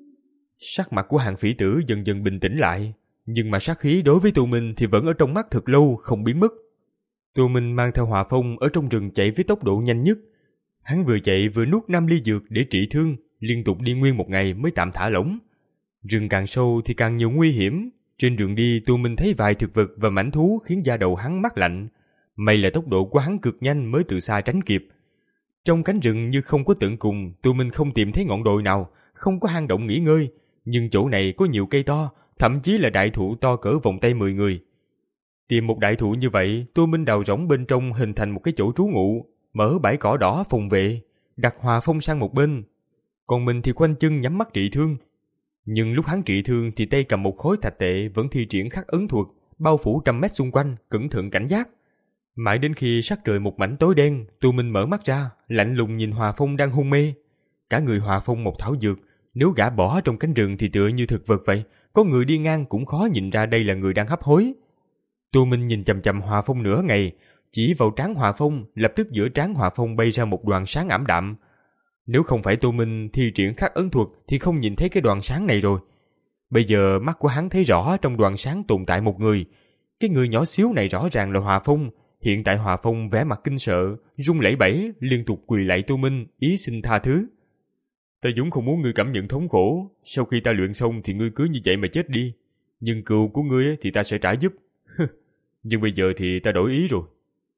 Sắc mặt của Hàng Phỉ Tử dần dần bình tĩnh lại, nhưng mà sát khí đối với Tô Minh thì vẫn ở trong mắt thật lâu không biến mất. Tô Minh mang theo Hòa Phong ở trong rừng chạy với tốc độ nhanh nhất. Hắn vừa chạy vừa nuốt năm ly dược để trị thương, liên tục đi nguyên một ngày mới tạm thả lỏng. Rừng càng sâu thì càng nhiều nguy hiểm. Trên đường đi Tô Minh thấy vài thực vật và mãnh thú khiến da đầu hắn mát lạnh. May là tốc độ của hắn cực nhanh mới từ xa tránh kịp. Trong cánh rừng như không có tận cùng, Tô Minh không tìm thấy ngọn đồi nào, không có hang động nghỉ ngơi. Nhưng chỗ này có nhiều cây to, thậm chí là đại thụ to cỡ vòng tay mười người. Tìm một đại thụ như vậy, Tô Minh đào rỗng bên trong hình thành một cái chỗ trú ngụ, mở bãi cỏ đỏ phòng vệ, đặt Hòa Phong sang một bên. Còn mình thì khoanh chân nhắm mắt trị thương. Nhưng lúc hắn trị thương thì tay cầm một khối thạch tệ vẫn thi triển khắc ấn thuật, bao phủ trăm mét xung quanh, cẩn thận cảnh giác. Mãi đến khi sắc trời một mảnh tối đen, Tô Minh mở mắt ra, lạnh lùng nhìn Hòa Phong đang hôn mê. Cả người Hòa Phong một thảo dược, nếu gã bỏ trong cánh rừng thì tựa như thực vật vậy, có người đi ngang cũng khó nhìn ra đây là người đang hấp hối. Tô Minh nhìn chằm chằm Hòa Phong nửa ngày, chỉ vào trán Hòa Phong, lập tức giữa trán Hòa Phong bay ra một đoàn sáng ảm đạm. Nếu không phải Tô Minh thi triển khắc ấn thuật thì không nhìn thấy cái đoàn sáng này rồi. Bây giờ mắt của hắn thấy rõ trong đoàn sáng tồn tại một người. Cái người nhỏ xíu này rõ ràng là Hòa Phong. Hiện tại Hòa Phong vẻ mặt kinh sợ, run lẩy bẩy, liên tục quỳ lạy Tô Minh, ý xin tha thứ. Ta vốn không muốn ngươi cảm nhận thống khổ, sau khi ta luyện xong thì ngươi cứ như vậy mà chết đi. Nhưng cừu của ngươi thì ta sẽ trả giúp. Nhưng bây giờ thì ta đổi ý rồi.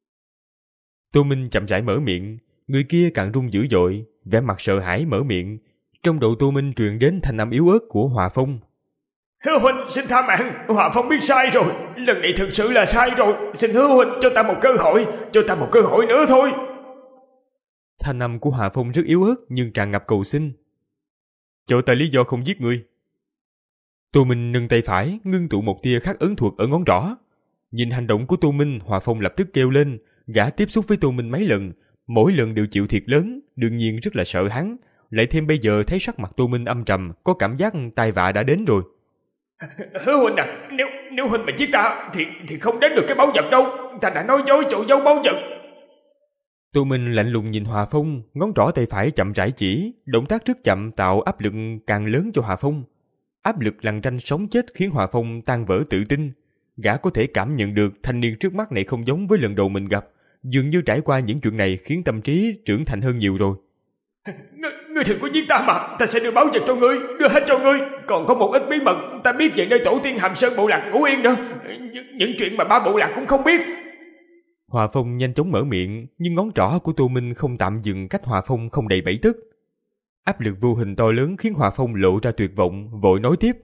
Tô Minh chậm rãi mở miệng, người kia càng run dữ dội, vẻ mặt sợ hãi mở miệng. Trong đầu Tô Minh truyền đến thanh âm yếu ớt của Hòa Phong. Hứa huynh xin tha mạng, Hòa Phong biết sai rồi, lần này thực sự là sai rồi, xin hứa huynh cho ta một cơ hội, cho ta một cơ hội nữa thôi. Thanh âm của Hòa Phong rất yếu ớt nhưng tràn ngập cầu xin. Cho ta lý do không giết ngươi. Tô Minh nâng tay phải, ngưng tụ một tia khắc ấn thuật ở ngón trỏ. Nhìn hành động của Tô Minh, Hòa Phong lập tức kêu lên. Gã tiếp xúc với Tô Minh mấy lần, mỗi lần đều chịu thiệt lớn, đương nhiên rất là sợ hắn. Lại thêm bây giờ thấy sắc mặt Tô Minh âm trầm, có cảm giác tai vạ đã đến rồi. Hứa huynh à, nếu nếu huynh mà giết ta thì thì không đến được cái báu vật đâu. Ta đã nói dối chỗ giấu báu vật. Tô Minh lạnh lùng nhìn Hòa Phong, ngón trỏ tay phải chậm rãi chỉ, động tác rất chậm tạo áp lực càng lớn cho Hòa Phong. Áp lực lằn ranh sống chết khiến Hòa Phong tan vỡ tự tin. Gã có thể cảm nhận được thanh niên trước mắt này không giống với lần đầu mình gặp, dường như trải qua những chuyện này khiến tâm trí trưởng thành hơn nhiều rồi. Ngươi, ngươi đừng có giết ta mà, ta sẽ đưa báu vật cho ngươi, đưa hết cho ngươi. Còn có một ít bí mật ta biết về nơi tổ tiên Hàm Sơn bộ lạc Ngũ Yên nữa, những, những chuyện mà ba bộ lạc cũng không biết. Hòa Phong nhanh chóng mở miệng, nhưng ngón trỏ của Tô Minh không tạm dừng cách Hòa Phong không đầy bảy tấc. Áp lực vô hình to lớn khiến Hòa Phong lộ ra tuyệt vọng, vội nói tiếp.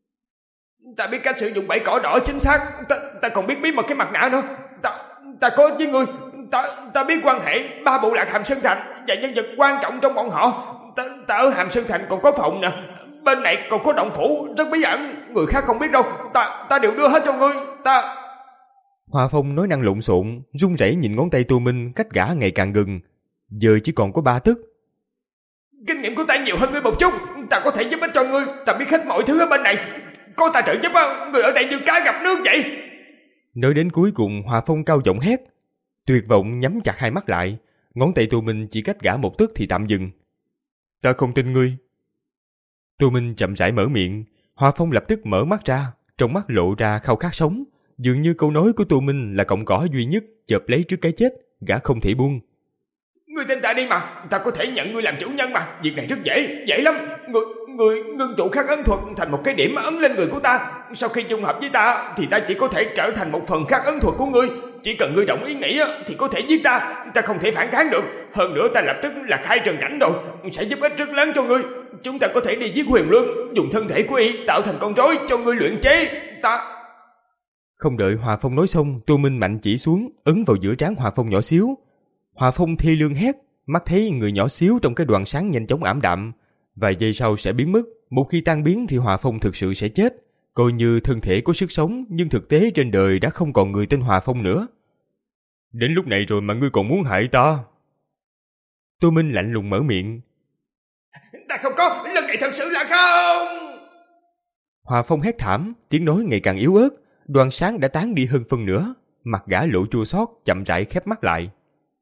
Ta biết cách sử dụng bẫy cỏ đỏ chính xác, ta, ta còn biết bí mật cái mặt nạ nữa. Ta, ta có với ngươi, ta, ta biết quan hệ ba bộ lạc Hàm Sơn Thành và nhân vật quan trọng trong bọn họ. Ta, ta ở Hàm Sơn Thành còn có phòng nè, bên này còn có động phủ rất bí ẩn, người khác không biết đâu. Ta, ta đều đưa hết cho ngươi. Ta. Hòa Phong nói năng lộn xộn, run rẩy nhìn ngón tay Tô Minh cách gã ngày càng gần, giờ chỉ còn có ba tấc. Kinh nghiệm của ta nhiều hơn ngươi một chút, ta có thể giúp ích cho ngươi, ta biết hết mọi thứ ở bên này. Có ta trợ giúp á, người ở đây như cá gặp nước vậy. Nói đến cuối cùng, Hòa Phong cao giọng hét, tuyệt vọng nhắm chặt hai mắt lại, ngón tay Tô Minh chỉ cách gã một tấc thì tạm dừng. Ta không tin ngươi. Tô Minh chậm rãi mở miệng. Hòa Phong lập tức mở mắt ra, trong mắt lộ ra khao khát sống. Dường như câu nói của Tô Minh là cọng cỏ duy nhất chộp lấy trước cái chết, gã không thể buông. Ngươi tin ta đi mà, ta có thể nhận ngươi làm chủ nhân mà, việc này rất dễ, dễ lắm. Ngươi, ngươi ngưng tụ khắc ấn thuật thành một cái điểm ấn lên người của ta. Sau khi dung hợp với ta, thì ta chỉ có thể trở thành một phần khắc ấn thuật của ngươi. Chỉ cần ngươi đồng ý nghĩ thì có thể giết ta, ta không thể phản kháng được. Hơn nữa ta lập tức là khai trần cảnh rồi, sẽ giúp ích rất lớn cho ngươi. Chúng ta có thể đi giết Huyền Luân, dùng thân thể của y tạo thành con rối cho ngươi luyện chế. Ta... Không đợi Hòa Phong nói xong, Tô Minh mạnh chỉ xuống, ấn vào giữa trán Hòa Phong nhỏ xíu. Hòa Phong thê lương hét, mắt thấy người nhỏ xíu trong cái đoàn sáng nhanh chóng ảm đạm. Vài giây sau sẽ biến mất, một khi tan biến thì Hòa Phong thực sự sẽ chết. Coi như thân thể có sức sống, nhưng thực tế trên đời đã không còn người tên Hòa Phong nữa. Đến lúc này rồi mà ngươi còn muốn hại ta? Tô Minh lạnh lùng mở miệng. Ta không có, lần này thật sự là không. Hòa Phong hét thảm, tiếng nói ngày càng yếu ớt. Đoàn sáng đã tán đi hơn phân nửa, mặt gã lộ chua xót, chậm rãi khép mắt lại.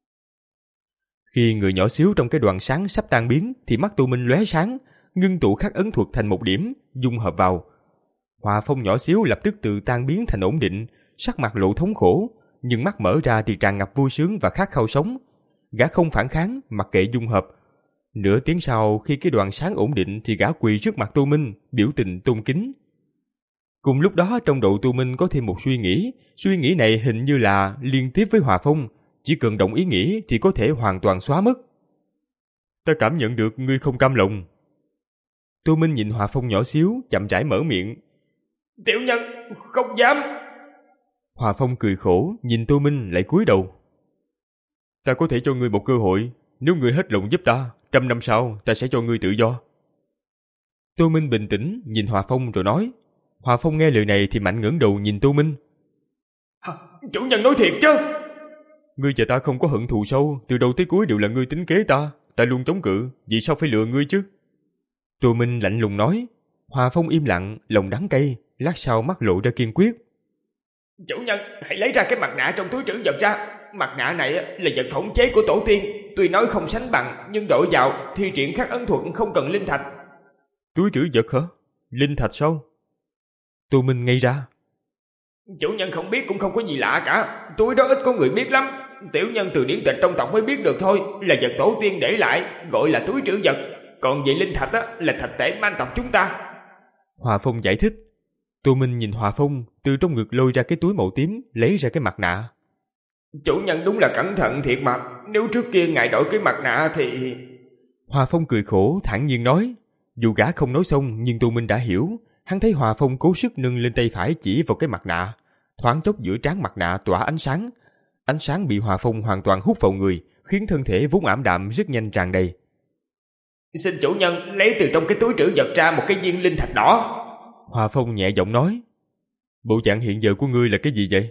Khi người nhỏ xíu trong cái đoàn sáng sắp tan biến thì mắt Tô Minh lóe sáng, ngưng tụ khắc ấn thuật thành một điểm, dung hợp vào. Hòa Phong nhỏ xíu lập tức từ tan biến thành ổn định, sắc mặt lộ thống khổ, nhưng mắt mở ra thì tràn ngập vui sướng và khát khao sống. Gã không phản kháng, mặc kệ dung hợp. Nửa tiếng sau, khi cái đoàn sáng ổn định thì gã quỳ trước mặt Tô Minh, biểu tình tôn kính. Cùng lúc đó trong đầu Tô Minh có thêm một suy nghĩ, suy nghĩ này hình như là liên tiếp với Hòa Phong, chỉ cần đồng ý nghĩ thì có thể hoàn toàn xóa mất. Ta cảm nhận được ngươi không cam lòng. Tô Minh nhìn Hòa Phong nhỏ xíu, chậm rãi mở miệng. Tiểu nhân không dám. Hòa Phong cười khổ, nhìn Tô Minh lại cúi đầu. Ta có thể cho ngươi một cơ hội, nếu ngươi hết lòng giúp ta, trăm năm sau ta sẽ cho ngươi tự do. Tô Minh bình tĩnh nhìn Hòa Phong rồi nói. Hòa Phong nghe lời này thì mạnh ngẩng đầu nhìn Tô Minh. Hả? Chủ nhân nói thiệt chứ? Ngươi và ta không có hận thù sâu, từ đầu tới cuối đều là ngươi tính kế ta, ta luôn chống cự, vì sao phải lừa ngươi chứ? Tô Minh lạnh lùng nói. Hòa Phong im lặng, lòng đắng cay, lát sau mắt lộ ra kiên quyết. Chủ nhân, hãy lấy ra cái mặt nạ trong túi trữ vật ra. Mặt nạ này là vật phỏng chế của tổ tiên, tuy nói không sánh bằng, nhưng đổi vào thi triển khắc ấn thuật không cần linh thạch. Túi trữ vật hả? Linh thạch sao? Tô Minh ngây ra. Chủ nhân không biết cũng không có gì lạ cả, túi đó ít có người biết lắm. Tiểu nhân từ điển tịch trong tộc mới biết được thôi, là vật tổ tiên để lại, gọi là túi trữ vật. Còn về linh thạch á, là thạch tể man tộc chúng ta. Hòa Phong giải thích. Tô Minh nhìn Hòa Phong, từ trong ngực lôi ra cái túi màu tím, lấy ra cái mặt nạ. Chủ nhân đúng là cẩn thận thiệt mà, nếu trước kia ngài đổi cái mặt nạ thì... Hòa Phong cười khổ, thản nhiên nói. Dù gã không nói xong nhưng Tô Minh đã hiểu. Hắn thấy Hòa Phong cố sức nâng lên tay phải chỉ vào cái mặt nạ. Thoáng chốc giữa trán mặt nạ tỏa ánh sáng. Ánh sáng bị Hòa Phong hoàn toàn hút vào người, khiến thân thể vốn ảm đạm rất nhanh tràn đầy. Xin chủ nhân lấy từ trong cái túi trữ vật ra một cái viên linh thạch đỏ. Hòa Phong nhẹ giọng nói. Bộ dạng hiện giờ của ngươi là cái gì vậy?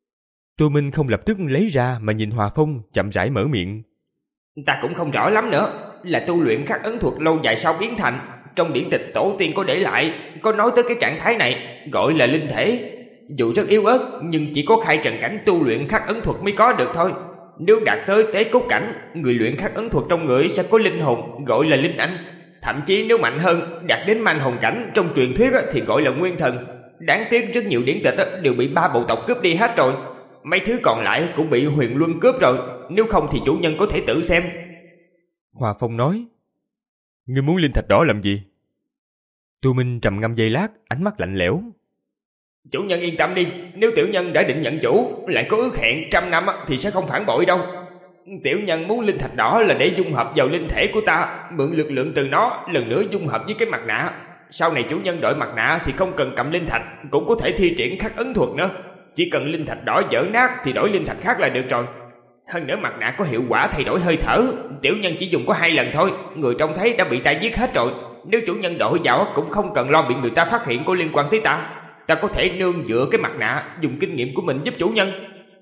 Tô Minh không lập tức lấy ra mà nhìn Hòa Phong, chậm rãi mở miệng. Ta cũng không rõ lắm nữa, là tu luyện khắc ấn thuật lâu dài sau biến thành. Trong điển tịch tổ tiên có để lại, có nói tới cái trạng thái này, gọi là linh thể. Dù rất yếu ớt, nhưng chỉ có khai trần cảnh tu luyện khắc ấn thuật mới có được thôi. Nếu đạt tới tế cốt cảnh, người luyện khắc ấn thuật trong người sẽ có linh hồn, gọi là linh anh. Thậm chí nếu mạnh hơn, đạt đến man hồn cảnh trong truyền thuyết thì gọi là nguyên thần. Đáng tiếc rất nhiều điển tịch đều bị ba bộ tộc cướp đi hết rồi. Mấy thứ còn lại cũng bị Huyền Luân cướp rồi, nếu không thì chủ nhân có thể tự xem. Hòa Phong nói. Ngươi muốn linh thạch đỏ làm gì? Tô Minh trầm ngâm giây lát, ánh mắt lạnh lẽo. Chủ nhân yên tâm đi, nếu tiểu nhân đã định nhận chủ, lại có ước hẹn trăm năm thì sẽ không phản bội đâu. Tiểu nhân muốn linh thạch đỏ là để dung hợp vào linh thể của ta, mượn lực lượng từ nó lần nữa dung hợp với cái mặt nạ. Sau này chủ nhân đội mặt nạ thì không cần cầm linh thạch, cũng có thể thi triển khắc ấn thuật nữa. Chỉ cần linh thạch đỏ dở nát thì đổi linh thạch khác là được rồi. Hơn nữa mặt nạ có hiệu quả thay đổi hơi thở, tiểu nhân chỉ dùng có hai lần thôi, người trông thấy đã bị ta giết hết rồi. Nếu chủ nhân đội vào cũng không cần lo bị người ta phát hiện có liên quan tới ta. Ta có thể nương dựa cái mặt nạ, dùng kinh nghiệm của mình giúp chủ nhân.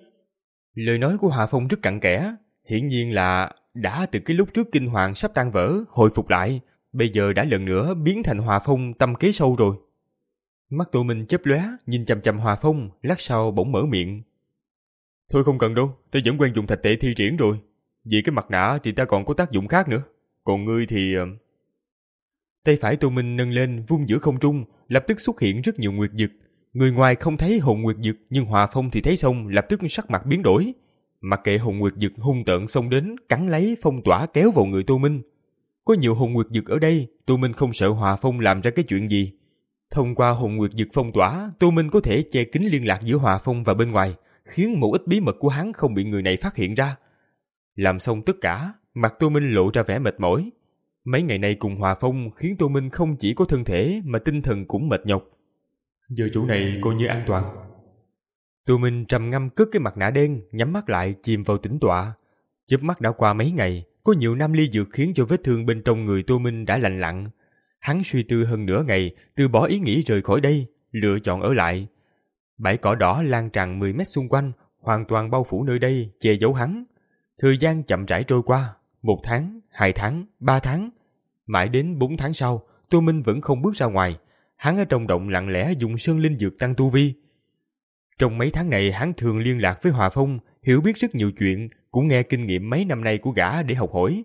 Lời nói của Hòa Phong rất cặn kẽ, hiển nhiên là đã từ cái lúc trước kinh hoàng sắp tan vỡ hồi phục lại, bây giờ đã lần nữa biến thành Hòa Phong tâm kế sâu rồi. Mắt Tô Minh chớp lóe, nhìn chằm chằm Hòa Phong, lát sau bỗng mở miệng. Thôi không cần đâu, ta vẫn quen dùng thạch tệ thi triển rồi. Vì cái mặt nạ thì ta còn có tác dụng khác nữa. Còn ngươi thì... Tay phải Tô Minh nâng lên vung giữa không trung, lập tức xuất hiện rất nhiều nguyệt dực. Người ngoài không thấy hồn nguyệt dực, nhưng Hòa Phong thì thấy xong, lập tức sắc mặt biến đổi. Mặc kệ hồn nguyệt dực hung tợn xông đến, cắn lấy phong tỏa kéo vào người Tô Minh. Có nhiều hồn nguyệt dực ở đây, Tô Minh không sợ Hòa Phong làm ra cái chuyện gì. Thông qua hồn nguyệt dực phong tỏa, Tô Minh có thể che kín liên lạc giữa Hòa Phong và bên ngoài, khiến một ít bí mật của hắn không bị người này phát hiện ra. Làm xong tất cả, mặt Tô Minh lộ ra vẻ mệt mỏi. Mấy ngày nay cùng Hòa Phong khiến Tô Minh không chỉ có thân thể mà tinh thần cũng mệt nhọc. Giờ chỗ này coi như an toàn. Tô Minh trầm ngâm cất cái mặt nạ đen, nhắm mắt lại chìm vào tĩnh tọa. Chớp mắt đã qua mấy ngày, có nhiều nam ly dược khiến cho vết thương bên trong người Tô Minh đã lành lặn. Hắn suy tư hơn nửa ngày, từ bỏ ý nghĩ rời khỏi đây, lựa chọn ở lại. Bãi cỏ đỏ lan tràn mười mét xung quanh, hoàn toàn bao phủ nơi đây, che giấu hắn. Thời gian chậm rãi trôi qua, một tháng, hai tháng, ba tháng. Mãi đến bốn tháng sau, Tô Minh vẫn không bước ra ngoài. Hắn ở trong động lặng lẽ dùng sơn linh dược tăng tu vi. Trong mấy tháng này hắn thường liên lạc với Hòa Phong, hiểu biết rất nhiều chuyện, cũng nghe kinh nghiệm mấy năm nay của gã để học hỏi.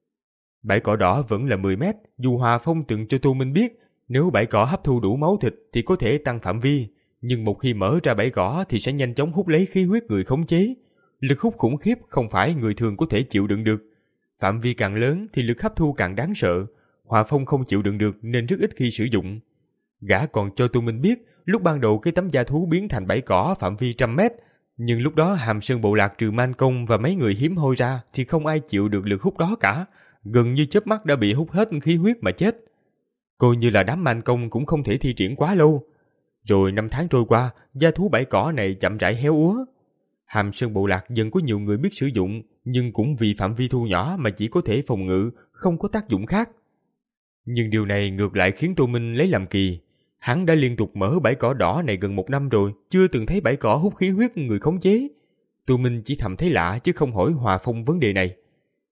Bãi cỏ đỏ vẫn là mười mét, dù Hòa Phong từng cho Tô Minh biết, nếu bãi cỏ hấp thu đủ máu thịt thì có thể tăng phạm vi, nhưng một khi mở ra bãi cỏ thì sẽ nhanh chóng hút lấy khí huyết người khống chế. Lực hút khủng khiếp không phải người thường có thể chịu đựng được. Phạm vi càng lớn thì lực hấp thu càng đáng sợ. Hòa Phong không chịu đựng được nên rất ít khi sử dụng. Gã còn cho Tô Minh biết, lúc ban đầu cái tấm da thú biến thành bãi cỏ phạm vi trăm mét, nhưng lúc đó Hàm Sơn bộ lạc trừ Man Công và mấy người hiếm hoi ra thì không ai chịu được lực hút đó cả, gần như chớp mắt đã bị hút hết khí huyết mà chết. Coi như là đám Man Công cũng không thể thi triển quá lâu. Rồi năm tháng trôi qua, da thú bãi cỏ này chậm rãi héo úa. Hàm Sơn bộ lạc dần có nhiều người biết sử dụng, nhưng cũng vì phạm vi thu nhỏ mà chỉ có thể phòng ngự, không có tác dụng khác. Nhưng điều này ngược lại khiến Tô Minh lấy làm kỳ. Hắn đã liên tục mở bãi cỏ đỏ này gần một năm rồi, chưa từng thấy bãi cỏ hút khí huyết người khống chế. Tô Minh chỉ thầm thấy lạ chứ không hỏi Hòa Phong vấn đề này.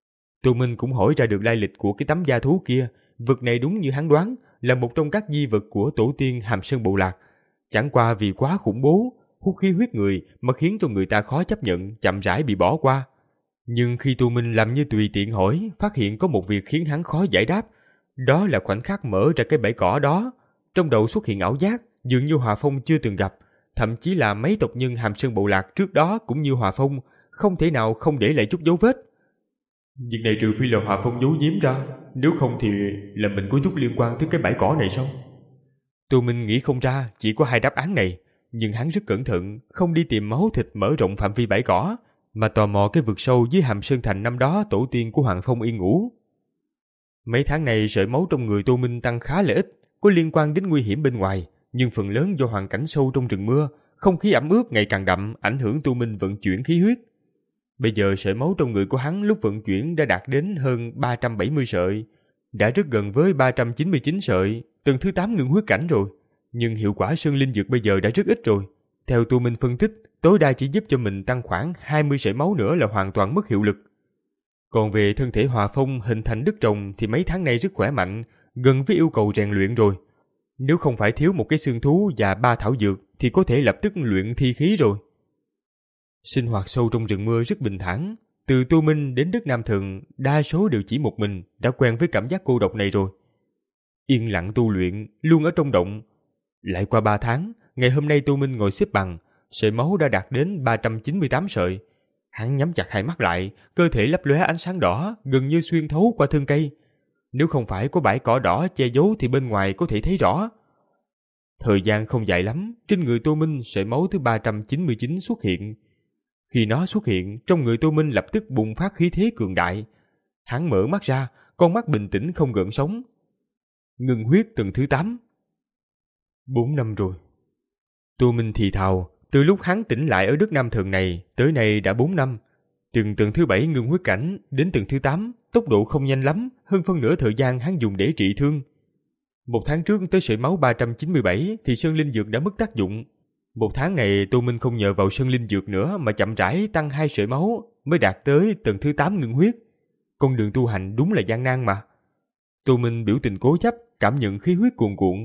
Tô Minh cũng hỏi ra được lai lịch của cái tấm da thú kia. Vật này đúng như hắn đoán, là một trong các di vật của tổ tiên Hàm Sơn bộ lạc. Chẳng qua vì quá khủng bố, hút khí huyết người mà khiến cho người ta khó chấp nhận, chậm rãi bị bỏ qua. Nhưng khi Tô Minh làm như tùy tiện hỏi, phát hiện có một việc khiến hắn khó giải đáp. Đó là khoảnh khắc mở ra cái bãi cỏ đó. Trong đầu xuất hiện ảo giác, dường như Hòa Phong chưa từng gặp. Thậm chí là mấy tộc nhân Hàm Sơn bộ lạc trước đó cũng như Hòa Phong, không thể nào không để lại chút dấu vết. Việc này trừ phi là Hòa Phong giấu giếm ra, nếu không thì là mình có chút liên quan tới cái bãi cỏ này sao? Tô Minh nghĩ không ra, chỉ có hai đáp án này. Nhưng hắn rất cẩn thận, không đi tìm máu thịt mở rộng phạm vi bãi cỏ, mà tò mò cái vực sâu dưới Hàm Sơn Thành năm đó tổ tiên của Hoàng Phong yên ngủ. Mấy tháng này sợi máu trong người Tô Minh tăng khá là ít, có liên quan đến nguy hiểm bên ngoài, nhưng phần lớn do hoàn cảnh sâu trong rừng mưa, không khí ẩm ướt ngày càng đậm, ảnh hưởng Tô Minh vận chuyển khí huyết. Bây giờ sợi máu trong người của hắn lúc vận chuyển đã đạt đến hơn ba trăm bảy mươi sợi, đã rất gần với ba trăm chín mươi chín sợi, tầng thứ tám ngưng huyết cảnh rồi. Nhưng hiệu quả sơn linh dược bây giờ đã rất ít rồi. Theo Tô Minh phân tích, tối đa chỉ giúp cho mình tăng khoảng hai mươi sợi máu nữa là hoàn toàn mất hiệu lực. Còn về thân thể Hòa Phong hình thành đức rồng thì mấy tháng nay rất khỏe mạnh, gần với yêu cầu rèn luyện rồi. Nếu không phải thiếu một cái xương thú và ba thảo dược thì có thể lập tức luyện thi khí rồi. Sinh hoạt sâu trong rừng mưa rất bình thản. Từ Tô Minh đến đất Nam Thần, đa số đều chỉ một mình, đã quen với cảm giác cô độc này rồi. Yên lặng tu luyện, luôn ở trong động. Lại qua ba tháng, ngày hôm nay Tô Minh ngồi xếp bằng, sợi máu đã đạt đến ba trăm chín mươi tám sợi. Hắn nhắm chặt hai mắt lại, cơ thể lấp lóe ánh sáng đỏ, gần như xuyên thấu qua thân cây. Nếu không phải có bãi cỏ đỏ che giấu thì bên ngoài có thể thấy rõ. Thời gian không dài lắm, trên người Tô Minh sợi máu thứ ba trăm chín mươi chín xuất hiện. Khi nó xuất hiện, trong người Tô Minh lập tức bùng phát khí thế cường đại. Hắn mở mắt ra, con mắt bình tĩnh không gợn sóng. Ngưng huyết tầng thứ tám. Bốn năm rồi. Tô Minh thì thào, từ lúc hắn tỉnh lại ở đất Nam Thần này, tới nay đã bốn năm. Từng tầng thứ bảy ngưng huyết cảnh, đến tầng thứ tám, tốc độ không nhanh lắm, hơn phân nửa thời gian hắn dùng để trị thương. Một tháng trước tới sợi máu ba trăm chín mươi bảy thì sơn linh dược đã mất tác dụng. Một tháng này Tô Minh không nhờ vào sơn linh dược nữa mà chậm rãi tăng hai sợi máu mới đạt tới tầng thứ tám ngưng huyết. Con đường tu hành đúng là gian nan mà. Tô Minh biểu tình cố chấp, cảm nhận khí huyết cuồn cuộn.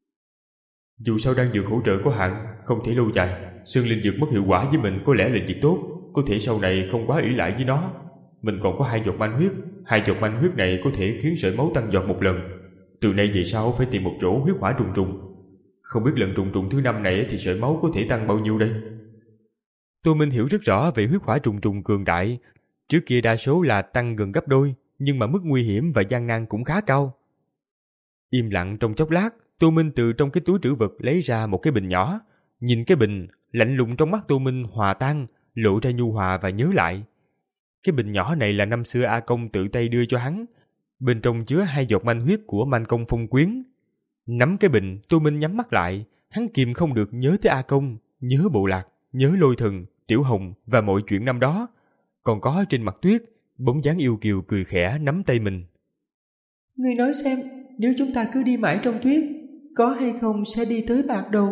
Dù sao đang dược hỗ trợ có hạn, không thể lâu dài. Sơn linh dược mất hiệu quả với mình có lẽ là việc tốt, có thể sau này không quá ỷ lại với nó. Mình còn có hai giọt manh huyết, hai giọt manh huyết này có thể khiến sợi máu tăng giọt một lần. từ nay về sau phải tìm một chỗ huyết hỏa trùng trùng. Không biết lần trùng trùng thứ năm này thì sợi máu có thể tăng bao nhiêu đây? Tô Minh hiểu rất rõ về huyết hỏa trùng trùng cường đại. Trước kia đa số là tăng gần gấp đôi, nhưng mà mức nguy hiểm và gian nan cũng khá cao. Im lặng trong chốc lát, Tô Minh từ trong cái túi trữ vật lấy ra một cái bình nhỏ. Nhìn cái bình, lạnh lùng trong mắt Tô Minh hòa tan, lộ ra nhu hòa và nhớ lại. Cái bình nhỏ này là năm xưa A Công tự tay đưa cho hắn. Bên trong chứa hai giọt manh huyết của Man Công Phong Quyến. Nắm cái bình, Tô Minh nhắm mắt lại, hắn kìm không được nhớ tới A Công, nhớ Bộ Lạc, nhớ Lôi Thần, Tiểu Hồng và mọi chuyện năm đó. Còn có trên mặt tuyết, bóng dáng yêu kiều cười khẽ nắm tay mình. Ngươi nói xem, nếu chúng ta cứ đi mãi trong tuyết, có hay không sẽ đi tới Bạc Đầu?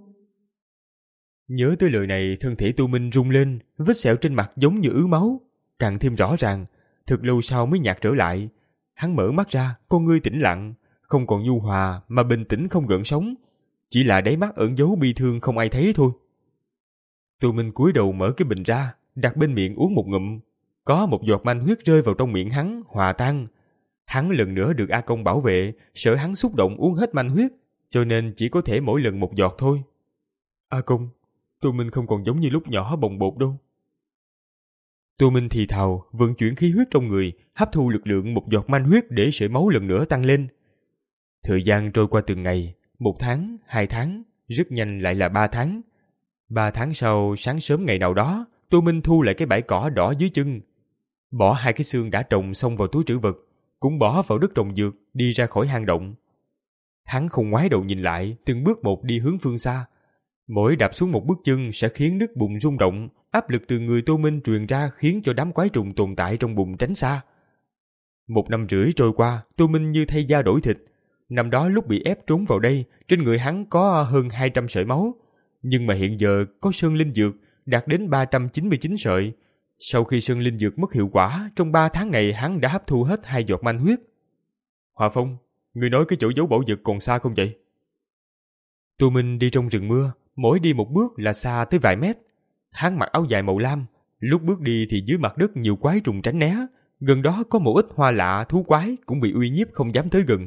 Nhớ tới lời này, thân thể Tô Minh rung lên, vết sẹo trên mặt giống như ứ máu, càng thêm rõ ràng. Thật lâu sau mới nhạt trở lại. Hắn mở mắt ra, con ngươi tĩnh lặng, không còn nhu hòa mà bình tĩnh không gợn sóng, chỉ là đáy mắt ẩn dấu bi thương không ai thấy thôi. Tô Minh cúi đầu mở cái bình ra, đặt bên miệng uống một ngụm. Có một giọt manh huyết rơi vào trong miệng hắn, hòa tan. Hắn lần nữa được A Công bảo vệ, sợ hắn xúc động uống hết manh huyết, cho nên chỉ có thể mỗi lần một giọt thôi. A Công, Tô Minh không còn giống như lúc nhỏ bồng bột đâu. Tô Minh thì thào, vận chuyển khí huyết trong người, hấp thu lực lượng một giọt manh huyết để sợi máu lần nữa tăng lên. Thời gian trôi qua từng ngày, một tháng, hai tháng, rất nhanh lại là ba tháng. Ba tháng sau, sáng sớm ngày nào đó, Tô Minh thu lại cái bãi cỏ đỏ dưới chân. Bỏ hai cái xương đã trồng xong vào túi trữ vật, cũng bỏ vào đất trồng dược, đi ra khỏi hang động. Hắn không ngoái đầu nhìn lại, từng bước một đi hướng phương xa. Mỗi đạp xuống một bước chân sẽ khiến nước bùn rung động, áp lực từ người Tô Minh truyền ra khiến cho đám quái trùng tồn tại trong bùn tránh xa. Một năm rưỡi trôi qua, Tô Minh như thay da đổi thịt. Năm đó lúc bị ép trốn vào đây, trên người hắn có hơn hai trăm sợi máu, nhưng mà hiện giờ có sơn linh dược đạt đến ba trăm chín mươi chín sợi. Sau khi sơn linh dược mất hiệu quả, trong ba tháng này hắn đã hấp thu hết hai giọt manh huyết. Hòa Phong, người nói cái chỗ giấu bảo vật còn xa không vậy? Tô Minh đi trong rừng mưa, mỗi đi một bước là xa tới vài mét. Hắn mặc áo dài màu lam, lúc bước đi thì dưới mặt đất nhiều quái trùng tránh né, gần đó có một ít hoa lạ thú quái cũng bị uy nhiếp không dám tới gần.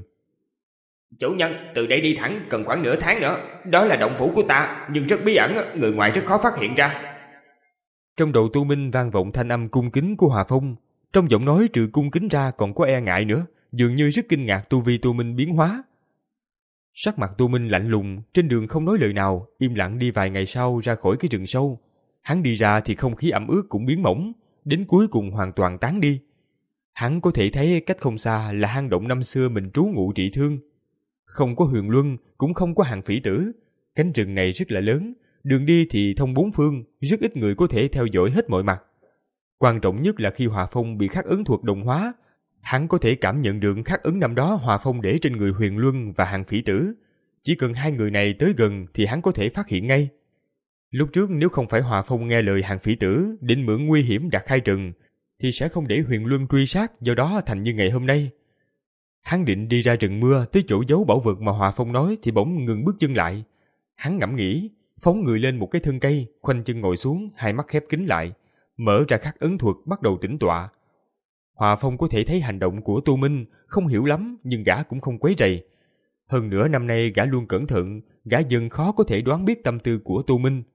Chủ nhân, từ đây đi thẳng cần khoảng nửa tháng nữa. Đó là động phủ của ta, nhưng rất bí ẩn, người ngoài rất khó phát hiện ra. Trong đầu Tô Minh vang vọng thanh âm cung kính của Hòa Phong. Trong giọng nói trừ cung kính ra còn có e ngại nữa, dường như rất kinh ngạc tu vi Tô Minh biến hóa. Sắc mặt Tô Minh lạnh lùng, trên đường không nói lời nào, im lặng đi vài ngày sau ra khỏi cái rừng sâu. Hắn đi ra thì không khí ẩm ướt cũng biến mỏng, đến cuối cùng hoàn toàn tán đi. Hắn có thể thấy cách không xa là hang động năm xưa mình trú ngụ trị thương. Không có huyền luân, cũng không có hàng phỉ tử. Cánh rừng này rất là lớn, đường đi thì thông bốn phương, rất ít người có thể theo dõi hết mọi mặt. Quan trọng nhất là khi Hòa Phong bị khắc ấn thuật đồng hóa, hắn có thể cảm nhận được khắc ấn năm đó Hòa Phong để trên người huyền luân và hàng phỉ tử. Chỉ cần hai người này tới gần thì hắn có thể phát hiện ngay. Lúc trước nếu không phải Hòa Phong nghe lời hàng phỉ tử định mượn nguy hiểm đặt khai trần, thì sẽ không để huyền luân truy sát, do đó thành như ngày hôm nay. Hắn định đi ra rừng mưa tới chỗ giấu bảo vật mà Hòa Phong nói thì bỗng ngừng bước chân lại. Hắn ngẫm nghĩ, phóng người lên một cái thân cây, khoanh chân ngồi xuống, hai mắt khép kín lại, mở ra khắc ấn thuật bắt đầu tĩnh tọa. Hòa Phong có thể thấy hành động của Tô Minh, không hiểu lắm nhưng gã cũng không quấy rầy. Hơn nữa năm nay gã luôn cẩn thận, gã dần khó có thể đoán biết tâm tư của Tô Minh.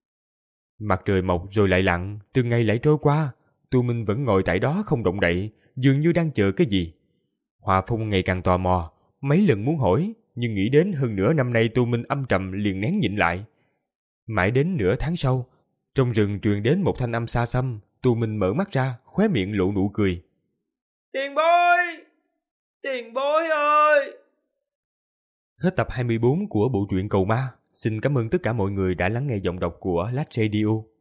Mặt trời mọc rồi lại lặn, từng ngày lại trôi qua, Tô Minh vẫn ngồi tại đó không động đậy, dường như đang chờ cái gì. Hòa Phong ngày càng tò mò, mấy lần muốn hỏi, nhưng nghĩ đến hơn nửa năm nay Tô Minh âm trầm liền nén nhịn lại. Mãi đến nửa tháng sau, trong rừng truyền đến một thanh âm xa xăm, Tô Minh mở mắt ra, khóe miệng lộ nụ cười. Tiền bối! Tiền bối ơi! Hết tập hai mươi bốn của bộ truyện Cầu Ma. Xin cảm ơn tất cả mọi người đã lắng nghe giọng đọc của Lát Radio.